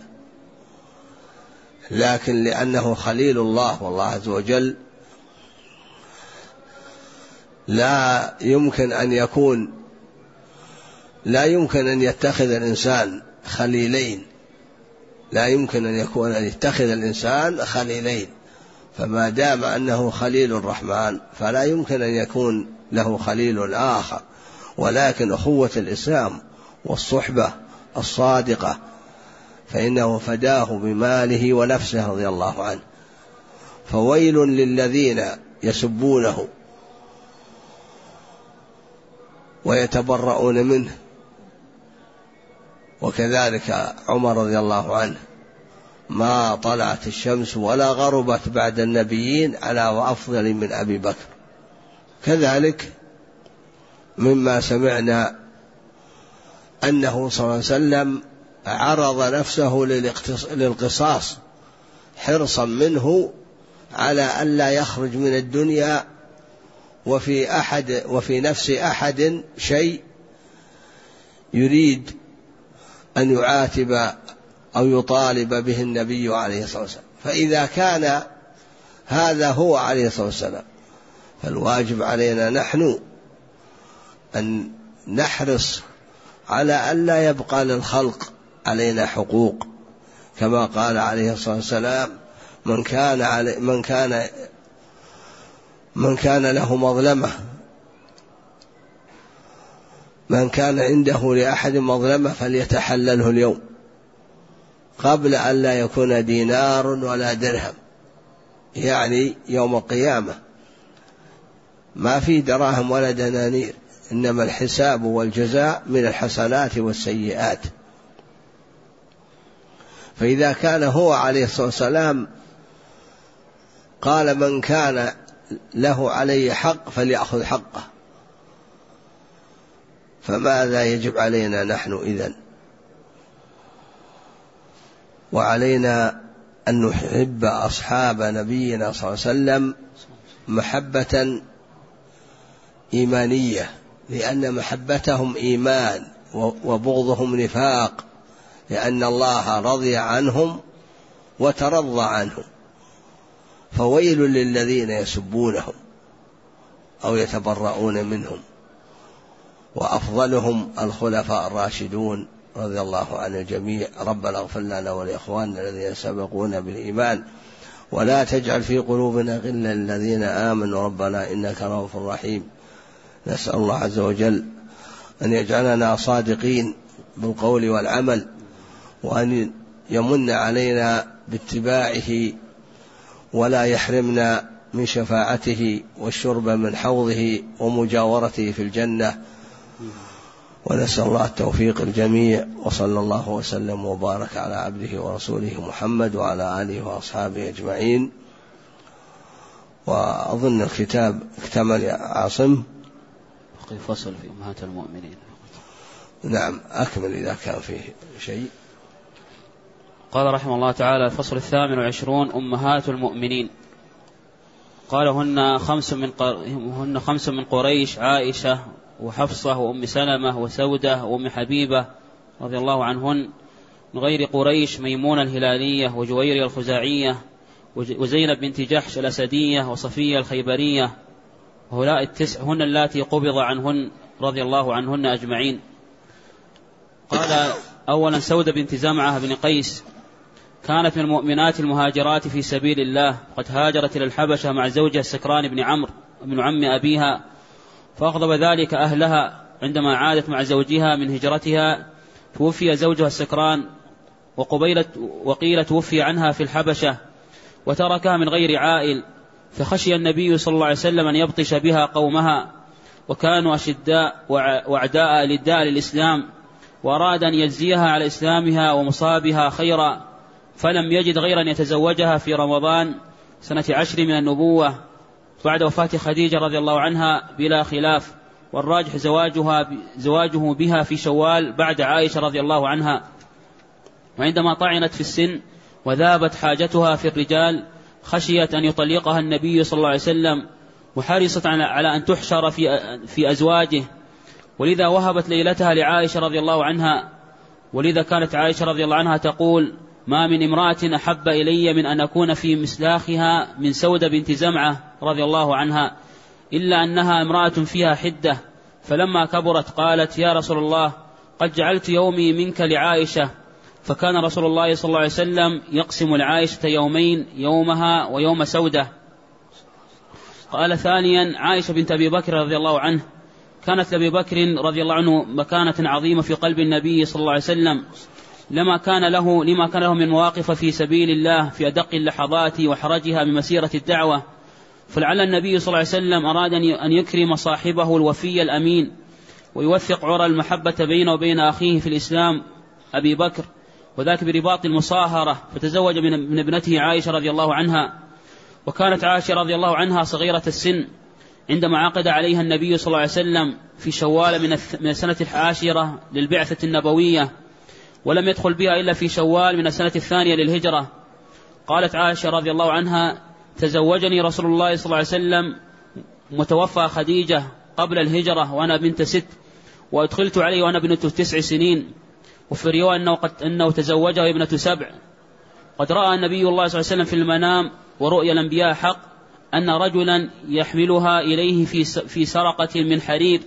لكن لأنه خليل الله والله عز وجل لا يمكن أن يتخذ الإنسان خليلين، لا يمكن أن يتخذ الإنسان خليلين. فما دام أنه خليل الرحمن فلا يمكن أن يكون له خليل آخر، ولكن أخوة الإسلام والصحبة الصادقة فإنه فداه بماله ونفسه رضي الله عنه. فويل للذين يسبونه ويتبرؤون منه. وكذلك عمر رضي الله عنه ما طلعت الشمس ولا غربت بعد النبيين على وأفضل من أبي بكر. كذلك مما سمعنا أنه صلى الله عليه وسلم عرض نفسه للقصاص حرصا منه على ألا يخرج من الدنيا وفي نفس أحد شيء يريد أن يعاتب أو يطالب به النبي عليه الصلاة والسلام. فإذا كان هذا هو عليه الصلاة والسلام فالواجب علينا نحن أن نحرص على ألا يبقى للخلق علينا حقوق، كما قال عليه الصلاة والسلام من كان له مظلمة، من كان عنده لأحد مظلمة فليتحلله اليوم قبل أن لا يكون دينار ولا درهم، يعني يوم القيامة ما في دراهم ولا دنانير، إنما الحساب والجزاء من الحسنات والسيئات. فإذا كان هو عليه الصلاة والسلام قال من كان له علي حق فليأخذ حقه. فماذا يجب علينا نحن إذن؟ وعلينا أن نحب أصحاب نبينا صلى الله عليه وسلم محبة إيمانية، لأن محبتهم إيمان وبغضهم نفاق، لأن الله رضي عنهم وترضى عنهم. فويل للذين يسبونهم أو يتبرؤون منهم. وأفضلهم الخلفاء الراشدون رضي الله عن الجميع. ربنا اغفر لنا ولإخواننا الذين سبقونا بالإيمان ولا تجعل في قلوبنا غلا للذين آمنوا ربنا إنك رؤوف رحيم. نسأل الله عز وجل أن يجعلنا صادقين بالقول والعمل، وأن يمن علينا باتباعه ولا يحرمنا من شفاعته والشرب من حوضه ومجاورته في الجنة. ونسأل الله التوفيق الجميع، وصلى الله وسلم وبارك على عبده ورسوله محمد وعلى آله وأصحابه أجمعين. وأظن الكتاب اكتمل يا عاصم. فصل في أمهات المؤمنين. نعم، أكمل إذا كان فيه شيء. قال رحمه الله تعالى: الفصل 28 أمهات المؤمنين. قال هن خمس من قريش: عائشة وحفصة وأم سلمة وسودة وأم حبيبة رضي الله عنهن. من غير قريش: ميمونة الهلالية وجويرية الخزاعية وزينب بنت جحش الأسدية وصفية الخيبرية. وهؤلاء التسع هن اللاتي قبض عنهن رضي الله عنهن أجمعين. قال: أولا سودة بنت زمعة بن قيس، كانت من المؤمنات المهاجرات في سبيل الله، قد هاجرت إلى الحبشة مع زوجها السكران بن عمرو بن عم أبيها، فأغضب ذلك أهلها عندما عادت مع زوجها من هجرتها. توفي زوجها السكران وقيل توفي عنها في الحبشة وتركها من غير عائل، فخشي النبي صلى الله عليه وسلم أن يبطش بها قومها، وكانوا أشداء وأعداء للداء للإسلام، وأراد أن يجزيها على إسلامها ومصابها خيرا، فلم يجد غير أن يتزوجها في رمضان سنة 10 من النبوة بعد وفاة خديجة رضي الله عنها بلا خلاف، والراجح زواجه بها في شوال بعد عائشة رضي الله عنها. وعندما طعنت في السن وذابت حاجتها في الرجال خشيت أن يطلقها النبي صلى الله عليه وسلم، وحرصت على أن تحشر في أزواجه، ولذا وهبت ليلتها لعائشة رضي الله عنها. ولذا كانت عائشة رضي الله عنها تقول: ما من امرأة أحب إلي من أن أكون في مسلاخها من سودة بنت زمعة رضي الله عنها، إلا أنها امرأة فيها حدة. فلما كبرت قالت: يا رسول الله، قد جعلت يومي منك لعائشة. فكان رسول الله صلى الله عليه وسلم يقسم لعائشة يومين، يومها ويوم سودة. قال ثانيا عائشة بنت أبي بكر رضي الله عنه، كانت لأبي بكر رضي الله عنه مكانة عظيمة في قلب النبي صلى الله عليه وسلم، لما كان له من مواقف في سبيل الله في أدق اللحظات وحرجها من مسيرة الدعوة. فلعل النبي صلى الله عليه وسلم أراد أن يكرم صاحبه الوفي الأمين، ويوثق عرى المحبة بينه وبين أخيه في الإسلام أبي بكر، وذاك برباط المصاهرة، فتزوج من ابنته عائشة رضي الله عنها. وكانت عائشة رضي الله عنها صغيرة السن عندما عقد عليها النبي صلى الله عليه وسلم في شوال من السنة 10 للبعثة النبوية، ولم يدخل بها إلا في شوال من السنة 2 للهجرة. قالت عائشة رضي الله عنها: تزوجني رسول الله صلى الله عليه وسلم متوفى خديجة قبل الهجرة وأنا بنت 6، وأدخلت عليه وأنا بنت 9 سنين. وفي رواية أنه تزوجها ابنة 7. قد رأى النبي الله صلى الله عليه وسلم في المنام، ورؤيا الأنبياء حق، أن رجلا يحملها إليه في سرقة من حرير،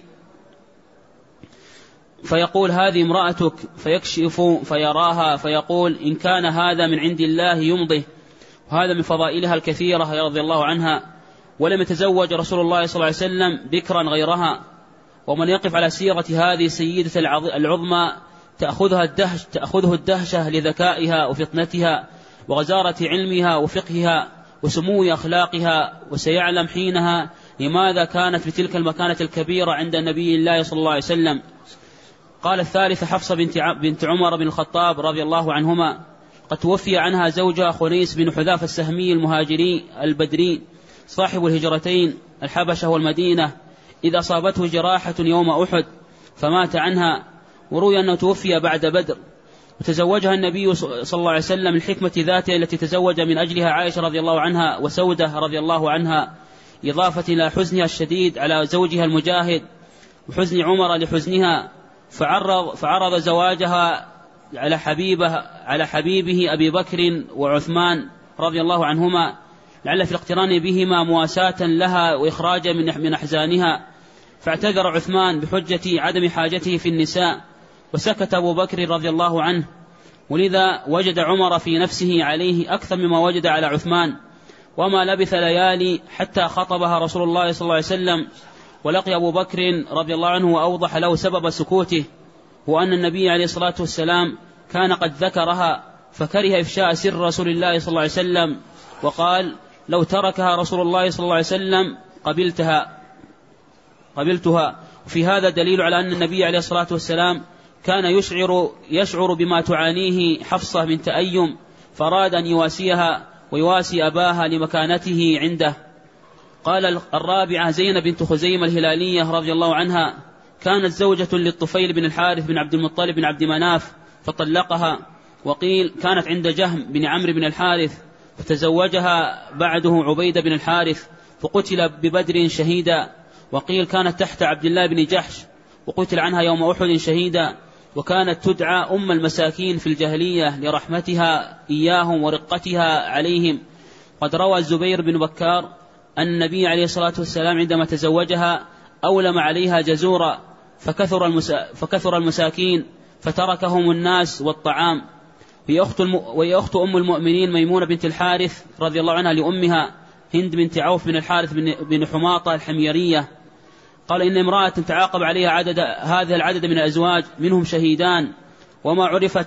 فيقول: هذه امرأتك، فيكشف فيراها فيقول: إن كان هذا من عند الله يمضي. وهذا من فضائلها الكثيرة رضي الله عنها. ولم يتزوج رسول الله صلى الله عليه وسلم بكرا غيرها. ومن يقف على سيرة هذه السيدة العظمى تأخذه الدهشة لذكائها وفطنتها وغزارة علمها وفقهها وسمو أخلاقها، وسيعلم حينها لماذا كانت بتلك المكانة الكبيرة عند النبي الله صلى الله عليه وسلم. قال الثالثة حفصة بنت عمر بن الخطاب رضي الله عنهما، قد توفي عنها زوجها خنيس بن حذافة السهمي المهاجري البدري، صاحب الهجرتين الحبشة والمدينة، إذا أصابته جراحة يوم أحد فمات عنها، وروي أنه توفي بعد بدر. وتزوجها النبي صلى الله عليه وسلم الحكمة ذاته التي تزوج من أجلها عائشة رضي الله عنها وسودة رضي الله عنها، إضافة إلى حزنها الشديد على زوجها المجاهد وحزن عمر لحزنها، فعرض زواجها على حبيبه أبي بكر وعثمان رضي الله عنهما، لعل في الاقتران بهما مواساة لها وإخراجا من أحزانها، فاعتذر عثمان بحجة عدم حاجته في النساء، وسكت أبو بكر رضي الله عنه، ولذا وجد عمر في نفسه عليه أكثر مما وجد على عثمان. وما لبث ليالي حتى خطبها رسول الله صلى الله عليه وسلم، ولقي أبو بكر رضي الله عنه وأوضح له سبب سكوته، وأن النبي عليه الصلاة والسلام كان قد ذكرها، فكره إفشاء سر رسول الله صلى الله عليه وسلم، وقال: لو تركها رسول الله صلى الله عليه وسلم قبلتها. وفي هذا دليل على أن النبي عليه الصلاة والسلام كان يشعر بما تعانيه حفصة بنت أيم، فراد أن يواسيها ويواسي أباها لمكانته عنده. قال الرابعة زينب بنت خزيمة الهلالية رضي الله عنها، كانت زوجة للطفيل بن الحارث بن عبد المطلب بن عبد مناف فطلقها، وقيل كانت عند جهم بن عمرو بن الحارث، فتزوجها بعده عبيد بن الحارث فقتل ببدر شهيدا، وقيل كانت تحت عبد الله بن جحش وقتل عنها يوم أحد شهيدا، وكانت تدعى أم المساكين في الجاهلية لرحمتها إياهم ورقتها عليهم. قد روى الزبير بن بكار أن النبي عليه الصلاة والسلام عندما تزوجها أولم عليها جزورا فكثر المساكين فتركهم الناس والطعام. وهي أخت أم المؤمنين ميمونة بنت الحارث رضي الله عنها لأمها هند بنت عوف بن الحارث بن حماطة الحميرية. قال إن امرأة تعاقب عليها هذا العدد من الأزواج منهم شهيدان، وما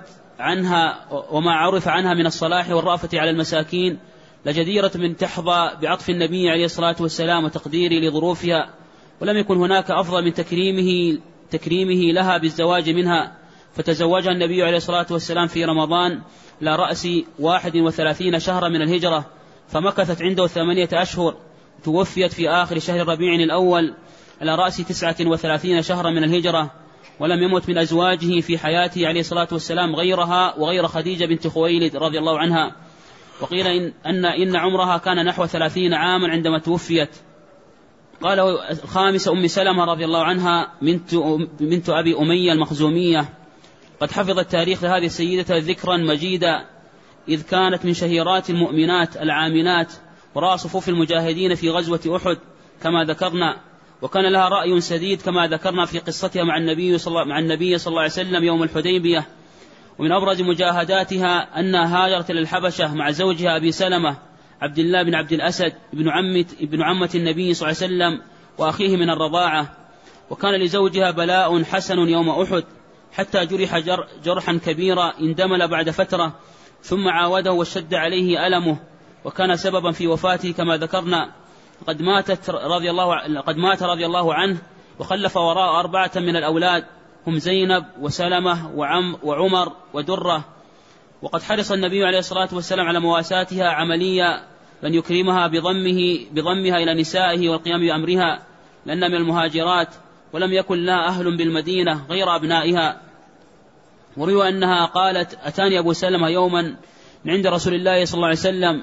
عرف عنها من الصلاح والرأفة على المساكين لجديرة من تحظى بعطف النبي عليه الصلاة والسلام وتقديره لظروفها، ولم يكن هناك أفضل من تكريمه لها بالزواج منها، فتزوجها النبي عليه الصلاة والسلام في رمضان على رأس 31 شهرا من الهجرة، فمكثت عنده 8 أشهر، توفيت في آخر شهر ربيع الأول على رأس 39 شهرا من الهجرة، ولم يمت من أزواجه في حياته عليه الصلاة والسلام غيرها وغير خديجة بنت خويلد رضي الله عنها. وقيل إن عمرها كان نحو 30 عاما عندما توفيت. قال الخامسة أم سلمة رضي الله عنها بنت أبي أمية المخزومية، قد حفظ التاريخ لهذه السيدة ذكرا مجيدا، إذ كانت من شهيرات المؤمنات العاملات وراء صفوف المجاهدين في غزوة أحد كما ذكرنا، وكان لها رأي سديد كما ذكرنا في قصتها مع النبي صلى الله عليه وسلم يوم الحديبية. ومن أبرز مجاهداتها أنها هاجرت إلى الحبشة مع زوجها أبي سلمة عبد الله بن عبد الأسد ابن عمة النبي صلى الله عليه وسلم وأخيه من الرضاعة، وكان لزوجها بلاء حسن يوم أحد حتى جرح جرحا كبيرا اندمل بعد فترة، ثم عاوده واشتد عليه ألمه، وكان سببا في وفاته كما ذكرنا. قد مات رضي الله عنه وخلف وراء 4 من الأولاد، هم زينب وسلمة وعمر ودرة. وقد حرص النبي عليه الصلاة والسلام على مواساتها عمليا، بأن يكرمها بضمها إلى نسائه والقيام بأمرها، لأن من المهاجرات ولم يكن لها أهل بالمدينة غير أبنائها. وروى أنها قالت: أتاني أبو سلمة يوما من عند رسول الله صلى الله عليه وسلم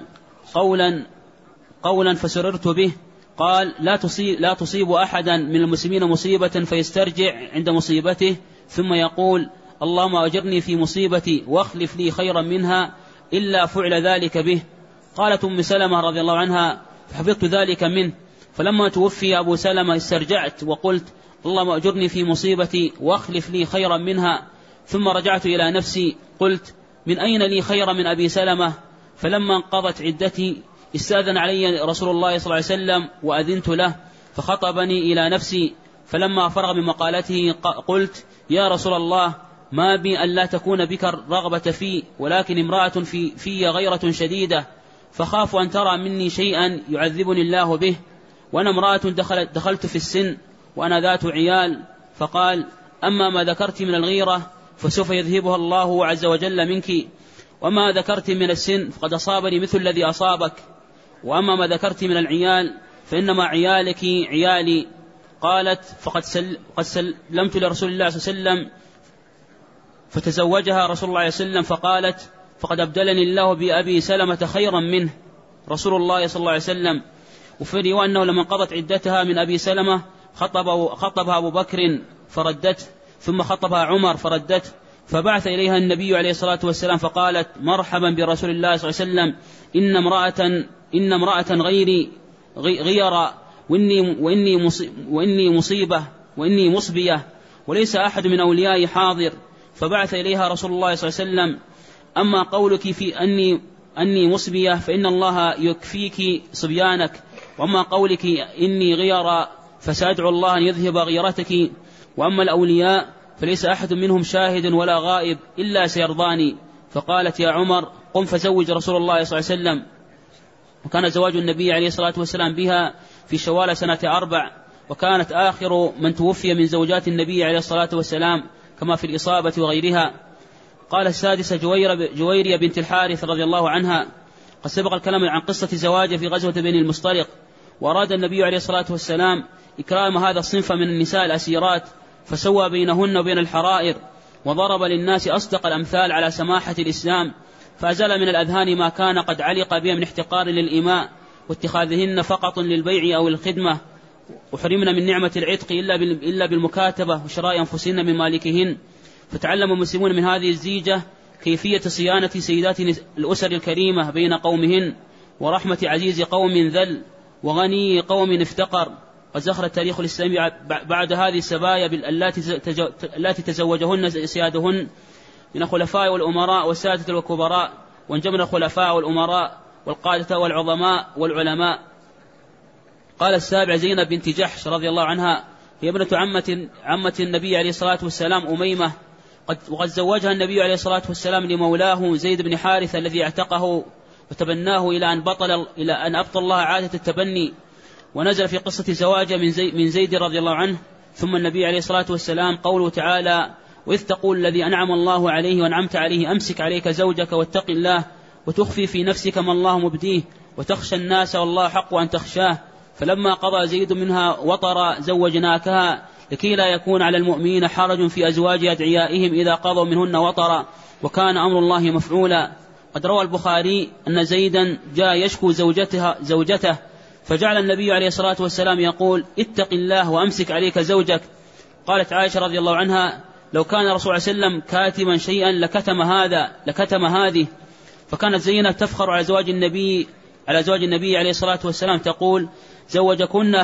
قولا فسررت به، قال: لا تصيب أحدا من المسلمين مصيبة فيسترجع عند مصيبته ثم يقول: اللهم أجرني في مصيبتي واخلف لي خيرا منها، إلا فعل ذلك به. قالت أم سلمة رضي الله عنها: فحفظت ذلك منه، فلما توفي أبو سلمة استرجعت وقلت: اللهم أجرني في مصيبتي واخلف لي خيرا منها، ثم رجعت إلى نفسي قلت: من أين لي خير من أبي سلمة؟ فلما انقضت عدتي استأذن علي رسول الله صلى الله عليه وسلم وأذنت له، فخطبني إلى نفسي، فلما فرغ من مقالته قلت: يا رسول الله، ما بي أن لا تكون بك رغبة في، ولكن امرأة في غيرة شديدة، فخاف أن ترى مني شيئا يعذبني الله به، وأنا امرأة دخلت في السن وأنا ذات عيال. فقال: أما ما ذكرت من الغيرة فسوف يذهبها الله عز وجل منك، وما ذكرت من السن فقد أصابني مثل الذي أصابك، وأما ما ذكرت من العيال فإنما عيالك عيالي. قالت فقد سلمت لرسول الله صلى الله عليه وسلم فتزوجها رسول الله صلى الله عليه وسلم فقالت فقد أبدلني الله بأبي سلمة خيرا منه رسول الله صلى الله عليه وسلم. وفي رواية أنه لما انقضت عدتها من أبي سلمة خطبها أبو بكر فردته، ثم خطبها عمر فردته، فبعث إليها النبي عليه الصلاة والسلام فقالت مرحبا برسول الله صلى الله عليه وسلم، إن امرأة غيري غير وإني مصبية وليس أحد من أوليائي حاضر. فبعث إليها رسول الله صلى الله عليه وسلم أما قولك في أني مصبية فإن الله يكفيك صبيانك، وأما قولك إني غير فسأدعو الله أن يذهب غيرتك، وأما الأولياء فليس أحد منهم شاهد ولا غائب إلا سيرضاني. فقالت يا عمر قم فزوج رسول الله صلى الله عليه وسلم. وكان زواج النبي عليه الصلاة والسلام بها في شوال سنة 4، وكانت آخر من توفي من زوجات النبي عليه الصلاة والسلام كما في الإصابة وغيرها. قال السادسة جويرية بنت الحارث رضي الله عنها. قد سبق الكلام عن قصة زواجه في غزوة بني المصطلق، وأراد النبي عليه الصلاة والسلام إكرام هذا الصنف من النساء الأسيرات، فسوى بينهن وبين الحرائر، وضرب للناس أصدق الأمثال على سماحة الإسلام، فأزال من الأذهان ما كان قد علق بها من احتقار للإماء واتخاذهن فقط للبيع أو الخدمة، وحرمنا من نعمة العتق إلا بالمكاتبة وشراء أنفسهن من مالكهن. فتعلم المسلمون من هذه الزيجة كيفية صيانة سيدات الأسر الكريمة بين قومهن، ورحمة عزيز قوم ذل وغني قوم افتقر. وزخر التاريخ الإسلامي بعد هذه السبايا التي تزوجهن سيادهن من الخلفاء والأمراء والسادة والكبراء، وانجمن الخلفاء والأمراء والقادة والعظماء والعلماء. قال السابع زينب بنت جحش رضي الله عنها، هي ابنة عمة النبي عليه الصلاة والسلام أميمة، وقد زوجها النبي عليه الصلاة والسلام لمولاه زيد بن حارثة الذي اعتقه وتبناه إلى أن أبطل الله عادة التبني. ونزل في قصة زواجه من زيد رضي الله عنه. ثم النبي عليه الصلاة والسلام قوله تعالى وإذ تقول الذي أنعم الله عليه وأنعمت عليه أمسك عليك زوجك واتق الله وتخفي في نفسك ما الله مبديه وتخشى الناس والله حق أن تخشاه، فلما قضى زيد منها وطرا زوجناكها لكي لا يكون على المؤمنين حرج في أزواج أدعيائهم إذا قضوا منهن وطرا وكان أمر الله مفعولا. قد روى البخاري أن زيدا جاء يشكو زوجته فجعل النبي عليه الصلاة والسلام يقول اتق الله وأمسك عليك زوجك. قالت عائشة رضي الله عنها لو كان الرسول صلى الله عليه وسلم كاتما شيئا لكتم هذه. فكانت زينب تفخر على زواج النبي عليه الصلاة والسلام تقول زوجكن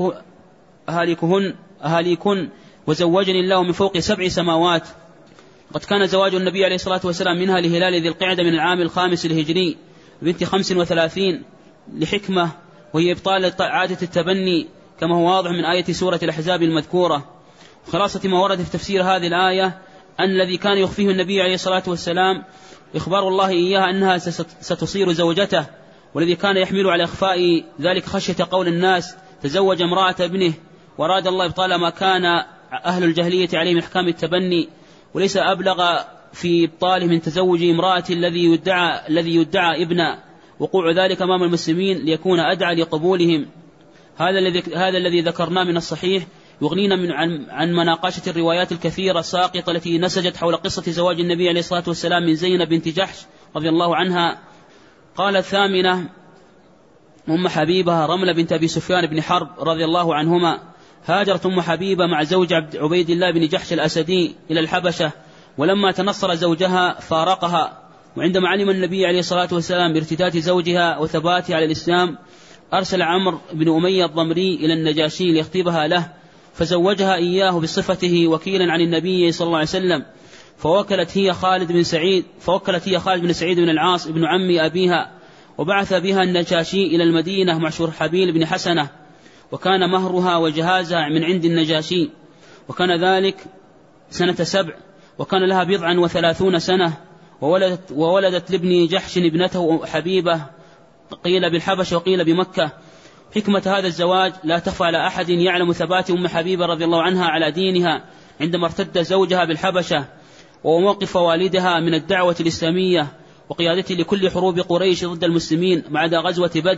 أهاليكن وزوجني الله من فوق 7 سماوات. قد كان زواج النبي عليه الصلاة والسلام منها لهلال ذي القعدة من العام 5 الهجري بنت 35 لحكمة، وهي إبطال عادة التبني كما هو واضح من آية سورة الأحزاب المذكورة. خلاصة ما ورد في تفسير هذه الآية أن الذي كان يخفيه النبي عليه الصلاة والسلام إخبار الله إياها أنها ستصير زوجته، والذي كان يحمل على إخفاء ذلك خشية قول الناس تزوج امرأة ابنه، وراد الله إبطال ما كان أهل الجاهلية عليه من أحكام التبني، وليس أبلغ في إبطاله من تزوج امرأة الذي يدعى ابنا، وقوع ذلك أمام المسلمين ليكون أدعى لقبولهم. هذا الذي ذكرناه من الصحيح يغنينا عن مناقشة الروايات الكثيرة الساقطة التي نسجت حول قصة زواج النبي عليه الصلاة والسلام من زينب بنت جحش رضي الله عنها. قال الثامنة أم حبيبة رملة بنت أبي سفيان بن حرب رضي الله عنهما. هاجرت أم حبيبة مع زوج عبيد الله بن جحش الأسدي إلى الحبشة، ولما تنصر زوجها فارقها. وعندما علم النبي عليه الصلاة والسلام بارتداد زوجها وثباتها على الإسلام أرسل عمرو بن أمية الضمري إلى النجاشي ليخطبها له، فزوجها إياه بصفته وكيلا عن النبي صلى الله عليه وسلم. فوكلت هي خالد بن سعيد بن العاص بن عم أبيها، وبعث بها النجاشي إلى المدينة مع شرحبيل بن حسنة، وكان مهرها وجهازها من عند النجاشي، وكان ذلك سنة 7، وكان لها 39 سنة، وولدت لابن جحش ابنته حبيبة، قيل بالحبش وقيل بمكة. حكمة هذا الزواج لا تخفى على أحد يعلم ثبات أم حبيبة رضي الله عنها على دينها عندما ارتد زوجها بالحبشة، وموقف والدها من الدعوة الإسلامية وقيادته لكل حروب قريش ضد المسلمين بعد غزوة بدر،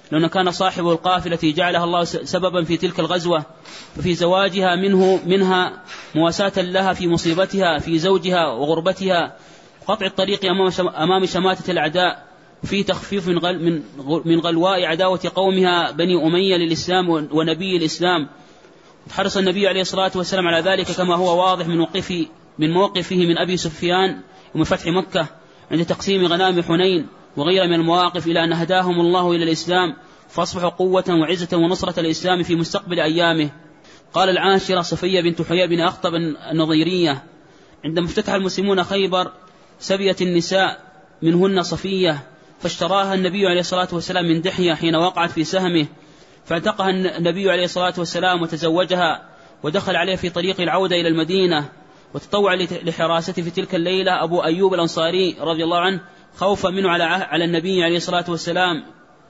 لأنه كان صاحب القافلة جعلها الله سببا في تلك الغزوة، ففي زواجها منها مواساة لها في مصيبتها في زوجها وغربتها، قطع الطريق أمام شماتة الأعداء، وفيه تخفيف من غلواء عداوة قومها بني أمية للإسلام ونبي الإسلام. حرص النبي عليه الصلاة والسلام على ذلك كما هو واضح من موقفه من أبي سفيان ومن فتح مكة عند تقسيم غنائم حنين وغير من المواقف، إلى أن هداهم الله إلى الإسلام فأصبحوا قوة وعزة ونصرة الإسلام في مستقبل أيامه. قال العاشرة صفية بنت حيي بن أخطب النظيرية: عندما افتتح المسلمون خيبر سبيت النساء منهن صفية، فاشتراها النبي عليه الصلاة والسلام من دحية حين وقعت في سهمه، فالتقها النبي عليه الصلاة والسلام وتزوجها، ودخل عليه في طريق العودة إلى المدينة، وتطوع لحراسته في تلك الليلة أبو أيوب الأنصاري رضي الله عنه، خوفا منه على النبي عليه الصلاة والسلام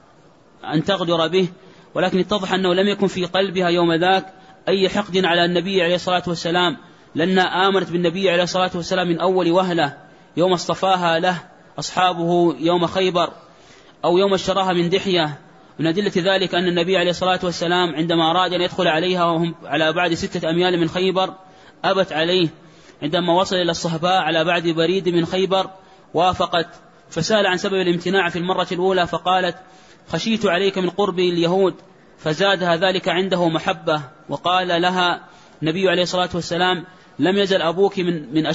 أن تغدر به، ولكن اتضح أنه لم يكن في قلبها يوم ذاك أي حقد على النبي عليه الصلاة والسلام، لأنها آمنت بالنبي عليه الصلاة والسلام من أول وهلة يوم اصطفاها له أصحابه يوم خيبر أو يوم اشتراها من دحية. من أدلة ذلك أن النبي عليه الصلاة والسلام عندما أراد أن يدخل عليها وهم على بعد 6 أميال من خيبر أبت عليه، عندما وصل إلى الصهباء على بعد بريد من خيبر وافقت، فسأل عن سبب الامتناع في المرة الأولى فقالت: خشيت عليك من قرب اليهود، فزادها ذلك عنده محبة. وقال لها النبي عليه الصلاة والسلام: لم يزل أبوك من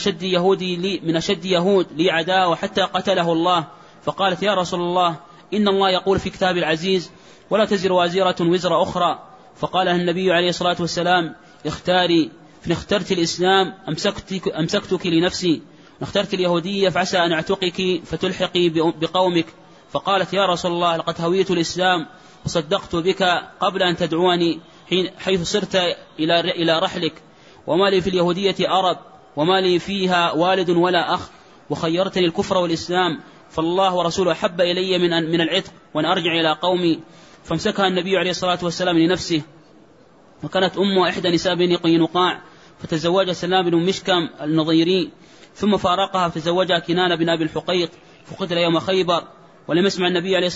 أشد يهود لي عداوة حتى قتله الله. فقالت: يا رسول الله، إن الله يقول في كتاب العزيز: ولا تزر وازرة وزر أخرى. فقال النبي عليه الصلاة والسلام: اختاري، فإن اخترت الإسلام أمسكتك لنفسي، واخترت اليهودية فعسى أن أعتقك فتلحقي بقومك. فقالت: يا رسول الله، لقد هويت الإسلام وصدقت بك قبل أن تدعوني حيث صرت إلى رحلك، وما لي في اليهودية أرب، وما لي فيها والد ولا أخ، وخيرتني الكفر والإسلام، فالله ورسوله أحب إلي من العتق وأن أرجع إلى قومي. فامسكها النبي عليه الصلاة والسلام لنفسه. وكانت أمه إحدى نساء بني قينقاع، فتزوج سلام بن مشكم النظيري، ثم فارقها فتزوجها كنانة بن أبي الحقيق، فقتل يوم خيبر. ولم يسمع النبي عليه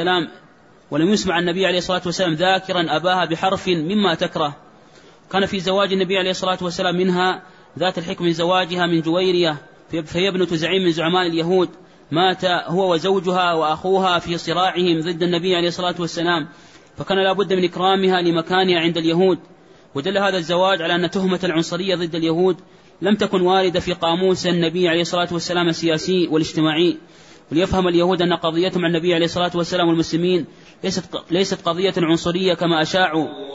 الصلاة والسلام ذاكرا أباها بحرف مما تكره. كان في زواج النبي عليه الصلاة والسلام منها ذات الحكم من زواجها من جويرية، فهي ابنة زعيم من زعماء اليهود، مات هو وزوجها وأخوها في صراعهم ضد النبي عليه الصلاة والسلام، فكان لا بد من إكرامها لمكانها عند اليهود. ودل هذا الزواج على أن تهمة العنصرية ضد اليهود لم تكن واردة في قاموس النبي عليه الصلاة والسلام السياسي والاجتماعي. وليفهم اليهود أن قضيتهم عن النبي عليه الصلاة والسلام والمسلمين ليست قضية عنصرية كما أشاعوا،